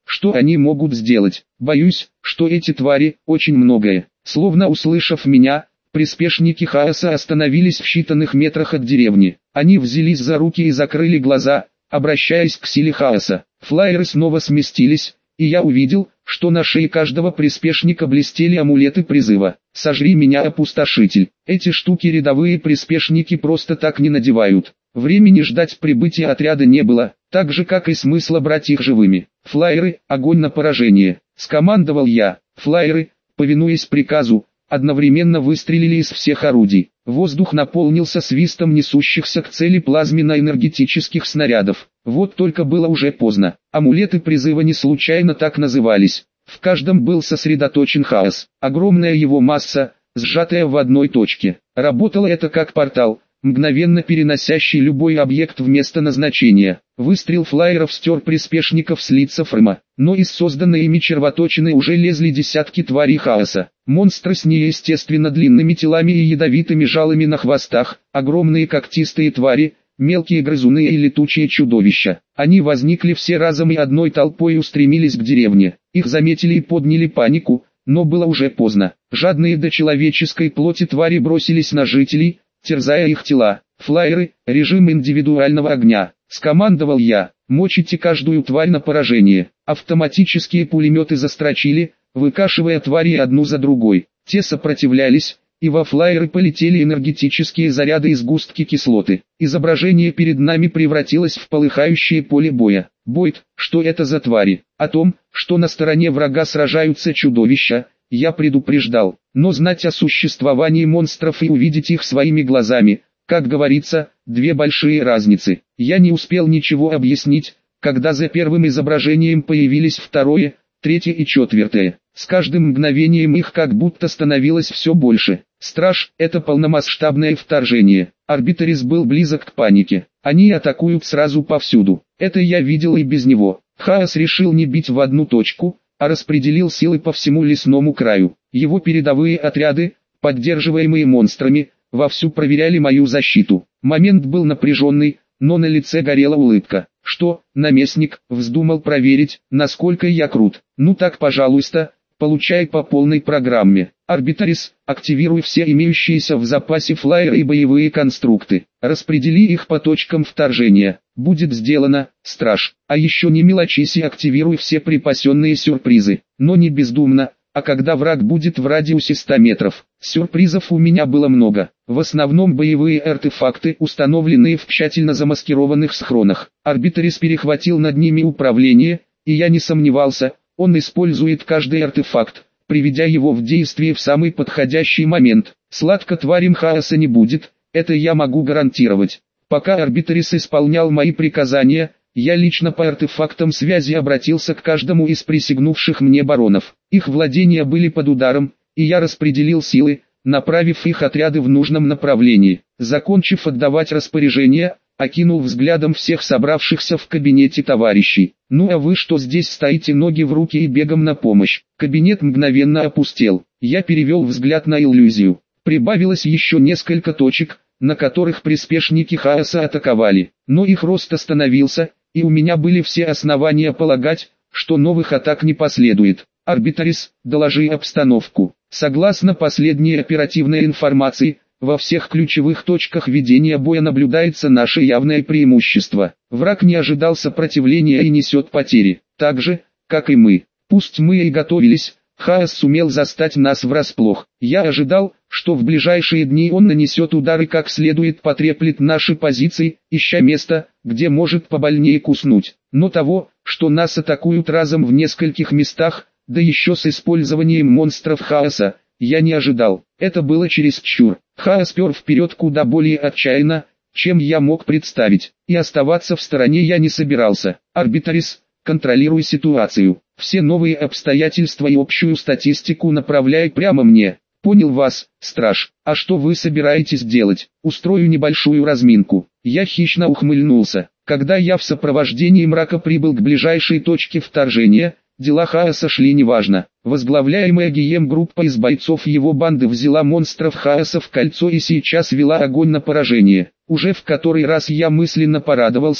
что они могут сделать. Боюсь, что эти твари очень многое. Словно услышав меня, приспешники хаоса остановились в считанных метрах от деревни. Они взялись за руки и закрыли глаза, обращаясь к силе хаоса. Флайеры снова сместились, и я увидел, что на шее каждого приспешника блестели амулеты призыва. «Сожри меня, опустошитель». Эти штуки рядовые приспешники просто так не надевают. Времени ждать прибытия отряда не было, так же как и смысла брать их живыми. «Флайеры, огонь на поражение», — скомандовал я. Флайеры, повинуясь приказу, одновременно выстрелили из всех орудий. Воздух наполнился свистом несущихся к цели плазменно-энергетических снарядов. Вот только было уже поздно. Амулеты призыва не случайно так назывались. В каждом был сосредоточен хаос. Огромная его масса, сжатая в одной точке. Работало это как портал, мгновенно переносящий любой объект в место назначения. Выстрел флайеров стер приспешников с лица Фрема, но из созданной ими червоточины уже лезли десятки тварей хаоса. Монстры с неестественно длинными телами и ядовитыми жалами на хвостах, огромные когтистые твари, мелкие грызуны и летучие чудовища. Они возникли все разом и одной толпой устремились к деревне. Их заметили и подняли панику, но было уже поздно. Жадные до человеческой плоти твари бросились на жителей, терзая их тела. «Флайеры, режим индивидуального огня», — скомандовал я. «Мочите каждую тварь на поражение». Автоматические пулеметы застрочили, выкашивая твари одну за другой. Те сопротивлялись, и во флайеры полетели энергетические заряды и сгустки кислоты. Изображение перед нами превратилось в полыхающее поле боя. «Бойд, что это за твари?» О том, что на стороне врага сражаются чудовища, я предупреждал, но знать о существовании монстров и увидеть их своими глазами, как говорится, две большие разницы. Я не успел ничего объяснить, когда за первым изображением появились второе, третье и четвертое. С каждым мгновением их как будто становилось все больше. Страж – это полномасштабное вторжение. Арбитрис был близок к панике. Они атакуют сразу повсюду. Это я видел и без него. Хаос решил не бить в одну точку, а распределил силы по всему лесному краю. Его передовые отряды, поддерживаемые монстрами, вовсю проверяли мою защиту. Момент был напряженный, но на лице горела улыбка. «Что, наместник, вздумал проверить, насколько я крут? Ну так пожалуйста, получай по полной программе. Арбитрис, активируй все имеющиеся в запасе флайеры и боевые конструкты. Распредели их по точкам вторжения. Будет сделано, страж. А еще не мелочись и активируй все припасенные сюрпризы. Но не бездумно, а когда враг будет в радиусе 100 метров. Сюрпризов у меня было много. В основном боевые артефакты, установленные в тщательно замаскированных схронах. Арбитрис перехватил над ними управление, и я не сомневался, он использует каждый артефакт, приведя его в действие в самый подходящий момент. Сладко тварям хаоса не будет, это я могу гарантировать. Пока Арбитрис исполнял мои приказания, я лично по артефактам связи обратился к каждому из присягнувших мне баронов. Их владения были под ударом, и я распределил силы, направив их отряды в нужном направлении. Закончив отдавать распоряжения, окинул взглядом всех собравшихся в кабинете товарищей. «Ну а вы что здесь стоите, ноги в руки и бегом на помощь?» Кабинет мгновенно опустел. Я перевел взгляд на иллюзию. Прибавилось еще несколько точек, на которых приспешники хаоса атаковали. Но их рост остановился, и у меня были все основания полагать, что новых атак не последует. «Арбитрис, доложи обстановку». Согласно последней оперативной информации, во всех ключевых точках ведения боя наблюдается наше явное преимущество. Враг не ожидал сопротивления и несет потери, так же, как и мы. Пусть мы и готовились, хаос сумел застать нас врасплох. Я ожидал, что в ближайшие дни он нанесет удар и как следует потреплет наши позиции, ища место, где может побольнее куснуть. Но того, что нас атакуют разом в нескольких местах, да еще с использованием монстров хаоса, я не ожидал. Это было чересчур. Хаос пер вперед куда более отчаянно, чем я мог представить. И оставаться в стороне я не собирался. «Арбитрис, контролируй ситуацию. Все новые обстоятельства и общую статистику направляй прямо мне». «Понял вас, страж. А что вы собираетесь делать?» «Устрою небольшую разминку». Я хищно ухмыльнулся. Когда я в сопровождении мрака прибыл к ближайшей точке вторжения, дела хаоса шли неважно. Возглавляемая Гием группа из бойцов его банды взяла монстров хаоса в кольцо и сейчас вела огонь на поражение. Уже в который раз я мысленно порадовался,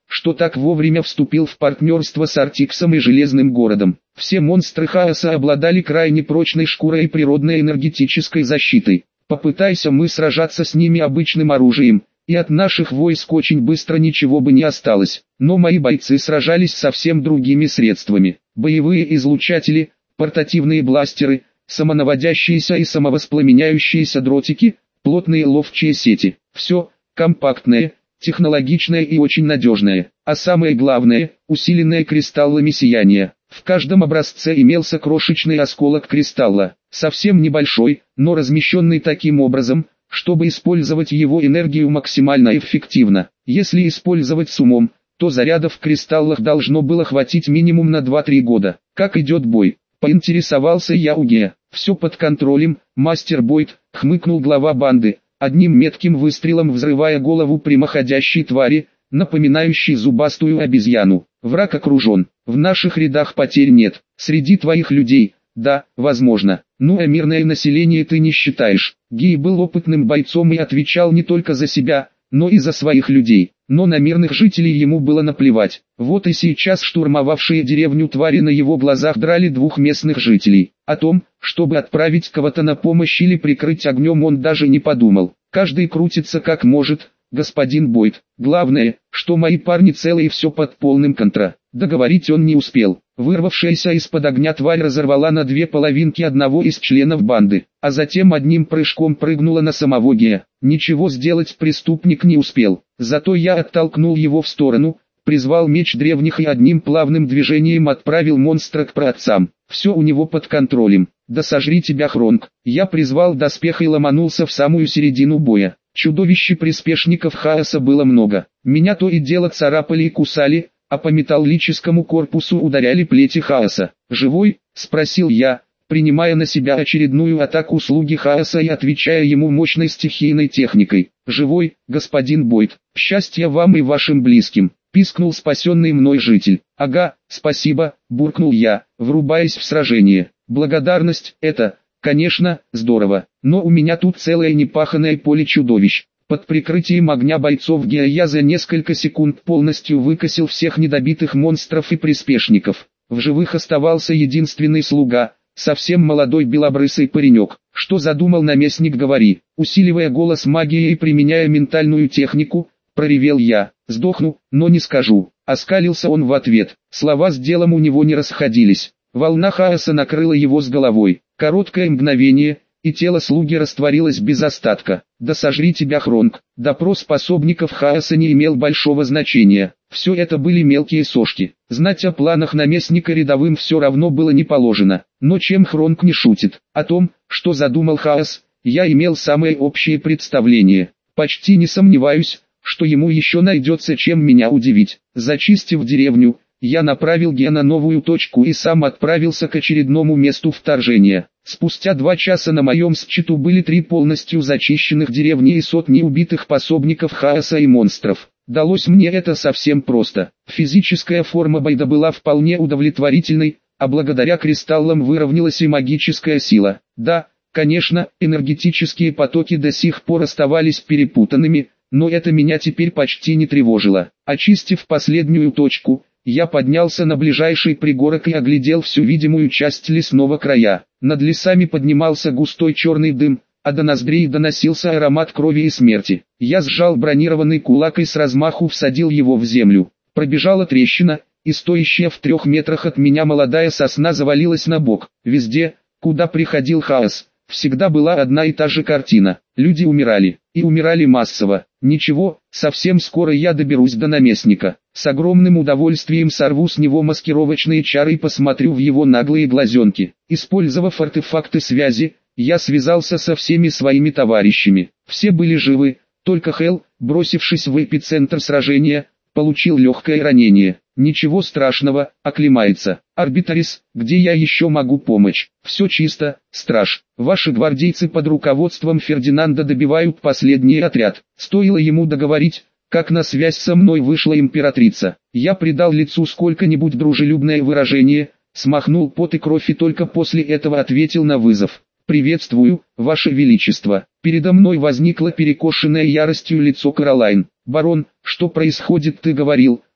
что так вовремя вступил в партнерство с Артиксом и Железным городом. Все монстры хаоса обладали крайне прочной шкурой и природной энергетической защитой. Попытайся мы сражаться с ними обычным оружием, и от наших войск очень быстро ничего бы не осталось. Но мои бойцы сражались совсем другими средствами. Боевые излучатели, портативные бластеры, самонаводящиеся и самовоспламеняющиеся дротики, плотные ловчие сети. Все компактное, технологичное и очень надежное. А самое главное, усиленное кристаллами сияния. В каждом образце имелся крошечный осколок кристалла, совсем небольшой, но размещенный таким образом, чтобы использовать его энергию максимально эффективно. Если использовать с умом, то зарядов в кристаллах должно было хватить минимум на 2-3 года. Как идет бой? Поинтересовался я у Гея. Все под контролем, мастер Бойд, хмыкнул глава банды, одним метким выстрелом взрывая голову прямоходящей твари, напоминающей зубастую обезьяну. Враг окружен, в наших рядах потерь нет, среди твоих людей, да, возможно, ну а мирное население ты не считаешь. Гей был опытным бойцом и отвечал не только за себя, но и за своих людей, но на мирных жителей ему было наплевать. Вот и сейчас штурмовавшие деревню твари на его глазах драли 2 местных жителей. О том, чтобы отправить кого-то на помощь или прикрыть огнем, он даже не подумал. Каждый крутится как может, господин Бойд. Главное, что мои парни целы и все под полным контра. Договорить он не успел. Вырвавшаяся из-под огня тварь разорвала на 2 половинки одного из членов банды, а затем одним прыжком прыгнула на самого Гея. Ничего сделать преступник не успел, зато я оттолкнул его в сторону, призвал меч древних и одним плавным движением отправил монстра к праотцам. Все у него под контролем. Да сожри тебя, Хронг. Я призвал доспех и ломанулся в самую середину боя. Чудовищ-приспешников хаоса было много. Меня то и дело царапали и кусали, а по металлическому корпусу ударяли плети хаоса. «Живой?» – спросил я, принимая на себя очередную атаку слуги хаоса и отвечая ему мощной стихийной техникой. «Живой, господин Бойд. Счастья вам и вашим близким!» – пискнул спасенный мной житель. «Ага, спасибо», – буркнул я, врубаясь в сражение. «Благодарность – это, конечно, здорово, но у меня тут целое непаханное поле чудовищ». Под прикрытием огня бойцов Гея я за несколько секунд полностью выкосил всех недобитых монстров и приспешников. В живых оставался единственный слуга, совсем молодой белобрысый паренек. «Что задумал наместник, говори?» Усиливая голос магией и применяя ментальную технику, проревел я. «Сдохну, но не скажу». Оскалился он в ответ. Слова с делом у него не расходились. Волна хаоса накрыла его с головой. Короткое мгновение, и тело слуги растворилось без остатка. «Да сожри тебя, Хронг». Допрос способников хаоса не имел большого значения. Все это были мелкие сошки. Знать о планах наместника рядовым все равно было не положено. Но чем Хронг не шутит? О том, что задумал хаос, я имел самое общее представление. Почти не сомневаюсь, что ему еще найдется чем меня удивить. Зачистив деревню, я направил Гея на новую точку и сам отправился к очередному месту вторжения. Спустя 2 часа на моем счету были 3 полностью зачищенных деревни и сотни убитых пособников хаоса и монстров. Далось мне это совсем просто. Физическая форма Бойда была вполне удовлетворительной, а благодаря кристаллам выровнялась и магическая сила. Да, конечно, энергетические потоки до сих пор оставались перепутанными, но это меня теперь почти не тревожило. Очистив последнюю точку, я поднялся на ближайший пригорок и оглядел всю видимую часть лесного края. Над лесами поднимался густой черный дым, а до ноздрей доносился аромат крови и смерти. Я сжал бронированный кулак и с размаху всадил его в землю. Пробежала трещина, и стоящая в 3 метрах от меня молодая сосна завалилась на бок. Везде, куда приходил хаос, всегда была одна и та же картина. Люди умирали, и умирали массово. Ничего, совсем скоро я доберусь до наместника. С огромным удовольствием сорву с него маскировочные чары и посмотрю в его наглые глазенки. Использовав артефакты связи, я связался со всеми своими товарищами. Все были живы, только Хелл, бросившись в эпицентр сражения, получил легкое ранение. Ничего страшного, оклемается. Арбитрис, где я еще могу помочь? Все чисто, страж. Ваши гвардейцы под руководством Фердинанда добивают последний отряд. Стоило ему договорить, как на связь со мной вышла императрица. Я придал лицу сколько-нибудь дружелюбное выражение, смахнул пот и кровь и только после этого ответил на вызов. «Приветствую, Ваше Величество». Передо мной возникло перекошенное яростью лицо Каролайн. «Барон, что происходит, ты говорил,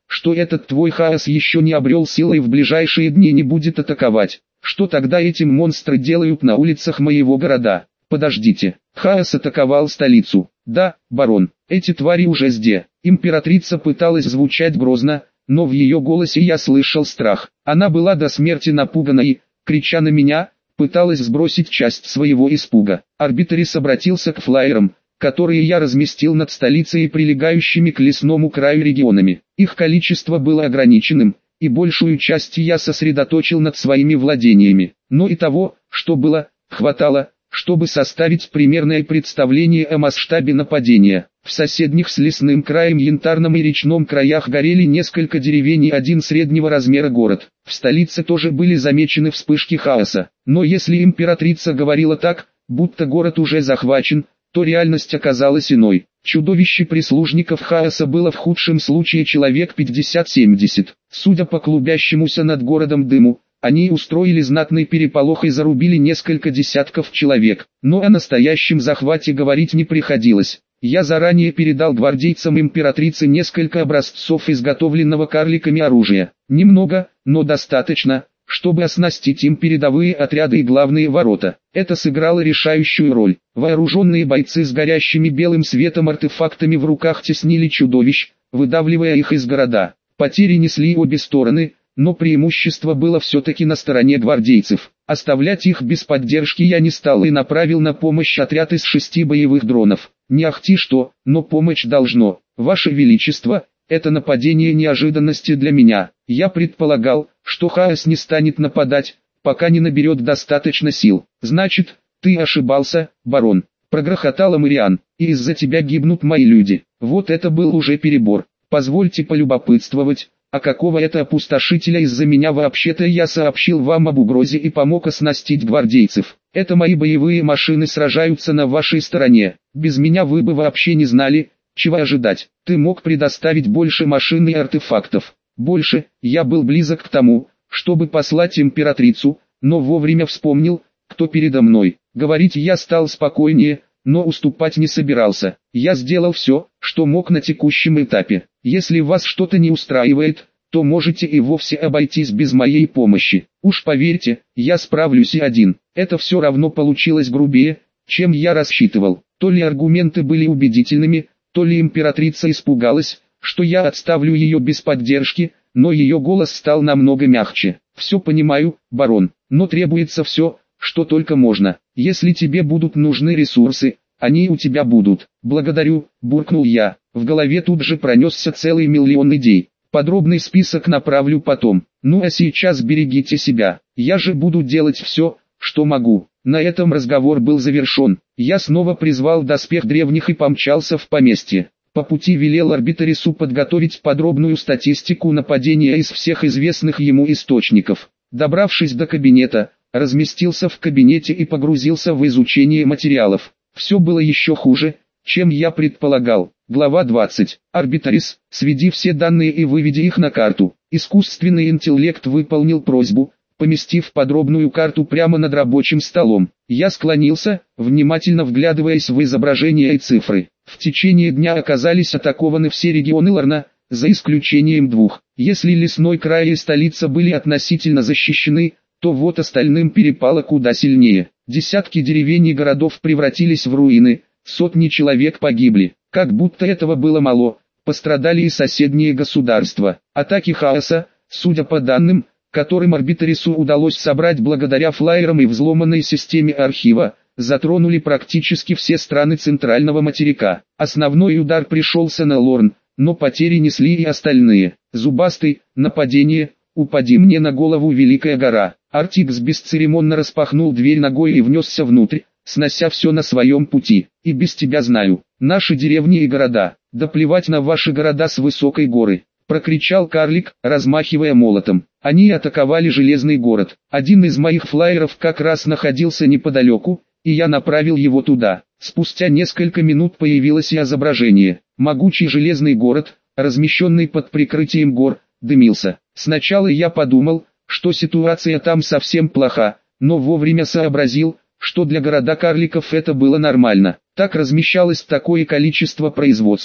что этот твой хаос еще не обрел силы и в ближайшие дни не будет атаковать. Что тогда эти монстры делают на улицах моего города? Подождите, хаос атаковал столицу. Да, барон, эти твари уже здесь. Императрица пыталась звучать грозно, но в ее голосе я слышал страх. Она была до смерти напугана и, крича на меня, пыталась сбросить часть своего испуга. Арбитрис обратился к флайерам, которые я разместил над столицей и прилегающими к лесному краю регионами. Их количество было ограниченным, и большую часть я сосредоточил над своими владениями. Но и того, что было, хватало, чтобы составить примерное представление о масштабе нападения. В соседних с лесным краем Янтарном и Речном краях горели несколько деревень и один среднего размера город. В столице тоже были замечены вспышки хаоса. Но если императрица говорила так, будто город уже захвачен, то реальность оказалась иной. Чудовище прислужников хаоса было в худшем случае человек 50-70. Судя по клубящемуся над городом дыму, они устроили знатный переполох и зарубили несколько десятков человек. Но о настоящем захвате говорить не приходилось. Я заранее передал гвардейцам императрицы несколько образцов изготовленного карликами оружия. Немного, но достаточно, чтобы оснастить им передовые отряды и главные ворота. Это сыграло решающую роль. Вооруженные бойцы с горящими белым светом артефактами в руках теснили чудовищ, выдавливая их из города. Потери несли обе стороны, но преимущество было все-таки на стороне гвардейцев. Оставлять их без поддержки я не стал и направил на помощь отряд из 6 боевых дронов. Не ахти что, но помощь должно. Ваше Величество, это нападение неожиданности для меня. Я предполагал, что хаос не станет нападать, пока не наберет достаточно сил. Значит, ты ошибался, барон. Прогрохотала Мариан, и из-за тебя гибнут мои люди. Вот это был уже перебор. Позвольте полюбопытствовать. А какого это опустошителя из-за меня вообще-то я сообщил вам об угрозе и помог оснастить гвардейцев? Это мои боевые машины сражаются на вашей стороне. Без меня вы бы вообще не знали, чего ожидать. Ты мог предоставить больше машин и артефактов. Больше, я был близок к тому, чтобы послать императрицу, но вовремя вспомнил, кто передо мной. Говорить я стал спокойнее, но уступать не собирался. Я сделал все, что мог на текущем этапе. Если вас что-то не устраивает, то можете и вовсе обойтись без моей помощи. Уж поверьте, я справлюсь и один. Это все равно получилось грубее, чем я рассчитывал. То ли аргументы были убедительными, то ли императрица испугалась, что я отставлю ее без поддержки, но ее голос стал намного мягче. Все понимаю, барон, но требуется все, что только можно. Если тебе будут нужны ресурсы, они у тебя будут. Благодарю, буркнул я. В голове тут же пронесся целый миллион идей. Подробный список направлю потом. Ну а сейчас берегите себя. Я же буду делать все, что могу. На этом разговор был завершен. Я снова призвал доспех древних и помчался в поместье. По пути велел Арбитрису подготовить подробную статистику нападения из всех известных ему источников. Добравшись до кабинета, разместился в кабинете и погрузился в изучение материалов. Все было еще хуже, чем я предполагал. Глава 20. Арбитрис, сведи все данные и выведи их на карту. Искусственный интеллект выполнил просьбу, поместив подробную карту прямо над рабочим столом. Я склонился, внимательно вглядываясь в изображения и цифры. В течение дня оказались атакованы все регионы Лорна, за исключением двух. Если лесной край и столица были относительно защищены, то вот остальным перепало куда сильнее. Десятки деревень и городов превратились в руины, сотни человек погибли. Как будто этого было мало, пострадали и соседние государства. Атаки хаоса, судя по данным, которым Арбитрису удалось собрать благодаря флайерам и взломанной системе архива, затронули практически все страны центрального материка. Основной удар пришелся на Лорн, но потери несли и остальные. Зубастый, нападение, упади мне на голову великая гора. Артикс бесцеремонно распахнул дверь ногой и внесся внутрь, снося все на своем пути. И без тебя знаю, наши деревни и города, да плевать на ваши города с высокой горы. Прокричал карлик, размахивая молотом. Они атаковали железный город. Один из моих флайеров как раз находился неподалеку, и я направил его туда. Спустя несколько минут появилось и изображение. Могучий железный город, размещенный под прикрытием гор, дымился. Сначала я подумал, что ситуация там совсем плоха, но вовремя сообразил, что для города карликов это было нормально. Так размещалось такое количество производств,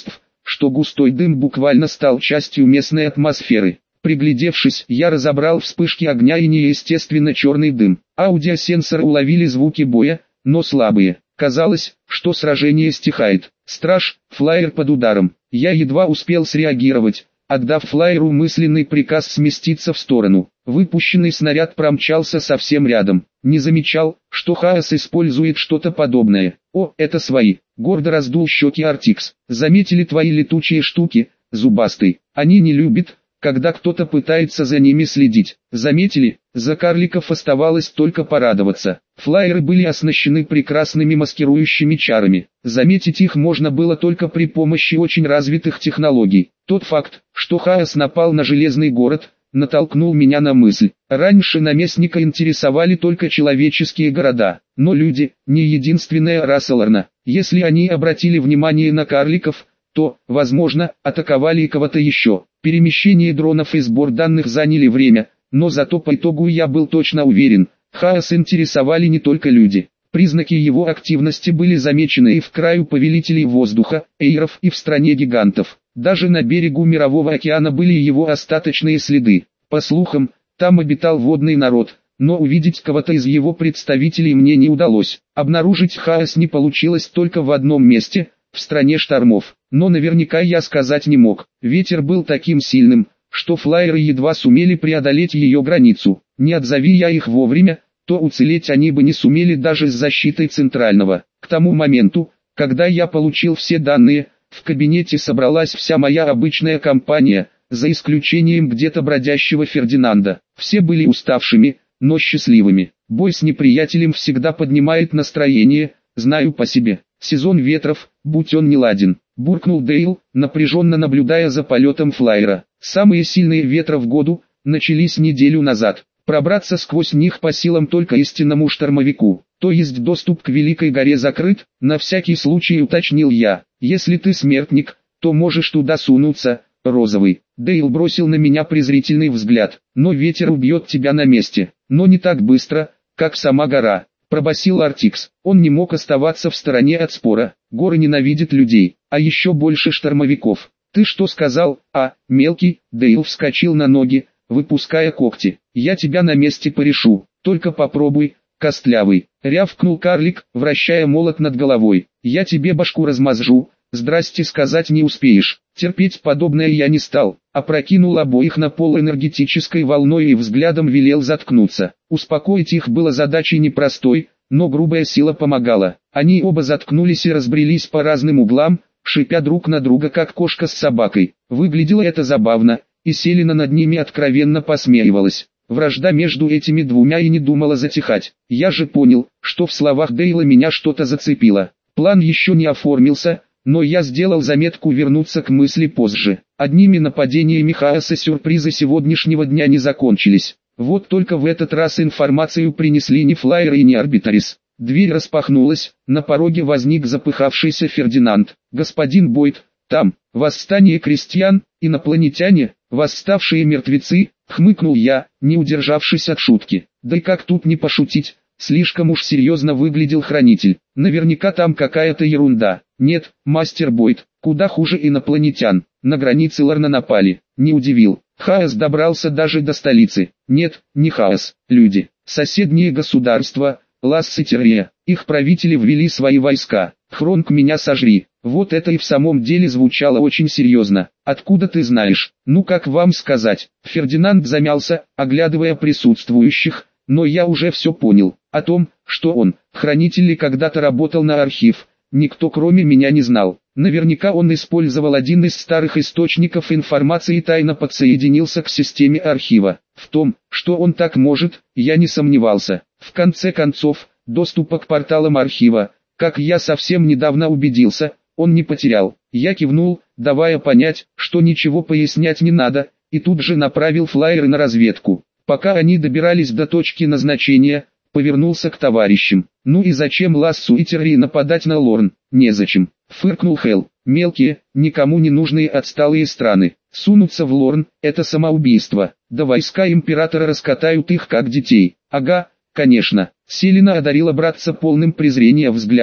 что густой дым буквально стал частью местной атмосферы. Приглядевшись, я разобрал вспышки огня и неестественно черный дым. Аудиосенсоры уловили звуки боя, но слабые. Казалось, что сражение стихает. Страж, флайер под ударом. Я едва успел среагировать, отдав флайеру мысленный приказ сместиться в сторону. Выпущенный снаряд промчался совсем рядом. Не замечал, что Хаос использует что-то подобное. О, это свои. Гордо раздул щеки Артикс. Заметили твои летучие штуки, зубастый. Они не любят, когда кто-то пытается за ними следить. Заметили? За карликов оставалось только порадоваться. Флайеры были оснащены прекрасными маскирующими чарами. Заметить их можно было только при помощи очень развитых технологий. Тот факт, что Хаос напал на Железный город, натолкнул меня на мысль. Раньше наместника интересовали только человеческие города, но люди – не единственная раса Лорна. Если они обратили внимание на карликов, то, возможно, атаковали и кого-то еще. Перемещение дронов и сбор данных заняли время, но зато по итогу я был точно уверен, Хаос интересовали не только люди. Признаки его активности были замечены и в краю повелителей воздуха, эйров и в стране гигантов. Даже на берегу Мирового океана были его остаточные следы. По слухам, там обитал водный народ, но увидеть кого-то из его представителей мне не удалось. Обнаружить Хаос не получилось только в одном месте – в стране штормов, но наверняка я сказать не мог. Ветер был таким сильным, что флайеры едва сумели преодолеть ее границу. Не отзови я их вовремя, то уцелеть они бы не сумели даже с защитой центрального. К тому моменту, когда я получил все данные, в кабинете собралась вся моя обычная компания, за исключением где-то бродящего Фердинанда. Все были уставшими, но счастливыми. Бой с неприятелем всегда поднимает настроение, знаю по себе. Сезон ветров, будь он неладен, буркнул Дейл, напряженно наблюдая за полетом флайера. Самые сильные ветра в году начались неделю назад. Пробраться сквозь них по силам только истинному штормовику. То есть доступ к Великой горе закрыт, на всякий случай уточнил я. Если ты смертник, то можешь туда сунуться, розовый. Дейл бросил на меня презрительный взгляд. Но ветер убьет тебя на месте. Но не так быстро, как сама гора. Пробасил Артикс. Он не мог оставаться в стороне от спора. Горы ненавидят людей, а еще больше штормовиков. Ты что сказал, мелкий? Дейл вскочил на ноги, выпуская когти. Я тебя на месте порешу, только попробуй, костлявый. Рявкнул карлик, вращая молот над головой. Я тебе башку размозжу, здрасте сказать не успеешь. Терпеть подобное я не стал, опрокинул обоих на пол энергетической волной и взглядом велел заткнуться. Успокоить их было задачей непростой, но грубая сила помогала. Они оба заткнулись и разбрелись по разным углам, шипя друг на друга как кошка с собакой. Выглядело это забавно, и Селена над ними откровенно посмеивалась. Вражда между этими двумя и не думала затихать. Я же понял, что в словах Дейла меня что-то зацепило. План еще не оформился, но я сделал заметку вернуться к мысли позже. Одними нападениями Хаоса сюрпризы сегодняшнего дня не закончились. Вот только в этот раз информацию принесли не флайеры и не Арбитрис. Дверь распахнулась, на пороге возник запыхавшийся Фердинанд. «Господин Бойд, там, восстание крестьян, инопланетяне, восставшие мертвецы», хмыкнул я, не удержавшись от шутки. Да и как тут не пошутить, слишком уж серьезно выглядел хранитель. Наверняка там какая-то ерунда. Нет, мастер Бойд, куда хуже инопланетян. На границе Лорна напали, не удивил. Хаос добрался даже до столицы. Нет, не Хаос, люди. Соседние государства, Ласс и Террия. Их правители ввели свои войска. Хронг, меня сожри. Вот это и в самом деле звучало очень серьезно. Откуда ты знаешь? Ну как вам сказать? Фердинанд замялся, оглядывая присутствующих, но я уже все понял. О том, что он, хранитель ли когда-то работал на архив, никто кроме меня не знал. Наверняка он использовал один из старых источников информации и тайно подсоединился к системе архива. В том, что он так может, я не сомневался. В конце концов, доступа к порталам архива, как я совсем недавно убедился, он не потерял. Я кивнул, давая понять, что ничего пояснять не надо, и тут же направил флайеры на разведку. Пока они добирались до точки назначения, повернулся к товарищам. Ну и зачем Лассу и Терри нападать на Лорн? Незачем. Фыркнул Хелл. Мелкие, никому не нужные отсталые страны. Сунуться в Лорн – это самоубийство. Да войска императора раскатают их как детей. Ага, конечно. Селена одарила братца полным презрения взглядом.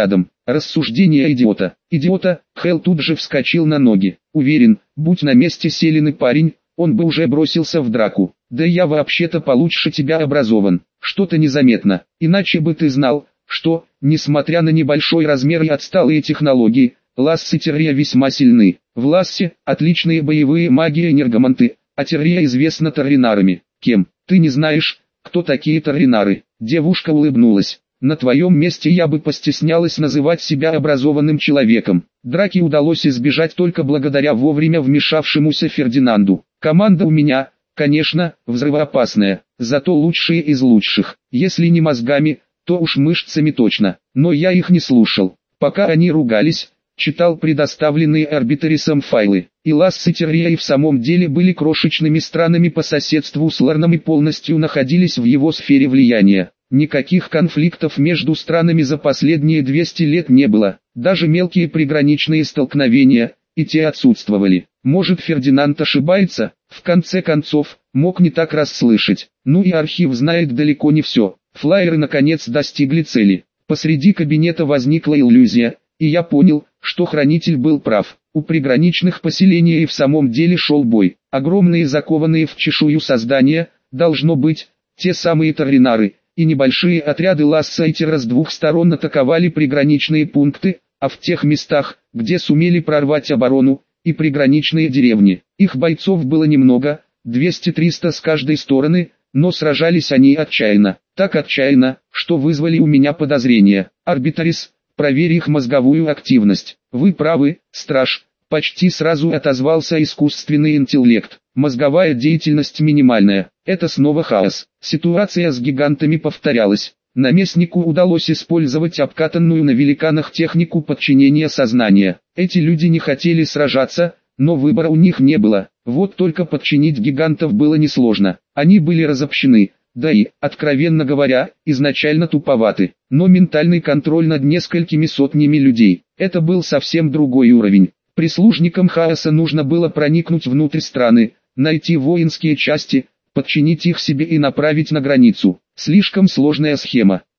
Рассуждение идиота. Идиота, Хэл тут же вскочил на ноги. Уверен, будь на месте Селины парень, он бы уже бросился в драку. Да я вообще-то получше тебя образован. Что-то незаметно. Иначе бы ты знал, что, несмотря на небольшой размер и отсталые технологии, Лассы Террия весьма сильны. В Лассе отличные боевые маги и энергоманты, а Террия известна торринарами. Кем? Ты не знаешь, кто такие торринары? Девушка улыбнулась. На твоем месте я бы постеснялась называть себя образованным человеком. Драки удалось избежать только благодаря вовремя вмешавшемуся Фердинанду. Команда у меня, конечно, взрывоопасная, зато лучшие из лучших. Если не мозгами, то уж мышцами точно. Но я их не слушал. Пока они ругались, читал предоставленные Арбитрисом файлы. И Лассы Террия и в самом деле были крошечными странами по соседству с Ларном и полностью находились в его сфере влияния. Никаких конфликтов между странами за последние 200 лет не было. Даже мелкие приграничные столкновения, и те отсутствовали. Может, Фердинанд ошибается? В конце концов, мог не так расслышать. Ну и архив знает далеко не все. Флайеры наконец достигли цели. Посреди кабинета возникла иллюзия, и я понял, что хранитель был прав. У приграничных поселений и в самом деле шел бой. Огромные закованные в чешую создания, должно быть, те самые торринары, и небольшие отряды лассайтера с двух сторон атаковали приграничные пункты, а в тех местах, где сумели прорвать оборону, и приграничные деревни. Их бойцов было немного, 200-300 с каждой стороны, но сражались они отчаянно. Так отчаянно, что вызвали у меня подозрения. Арбитрис, проверь их мозговую активность. Вы правы, страж, почти сразу отозвался искусственный интеллект. Мозговая деятельность минимальная. Это снова хаос. Ситуация с гигантами повторялась. Наместнику удалось использовать обкатанную на великанах технику подчинения сознания. Эти люди не хотели сражаться, но выбора у них не было. Вот только подчинить гигантов было несложно. Они были разобщены, да и, откровенно говоря, изначально туповаты. Но ментальный контроль над несколькими сотнями людей – это был совсем другой уровень. Прислужникам хаоса нужно было проникнуть внутрь страны, найти воинские части, подчинить их себе и направить на границу. Слишком сложная схема.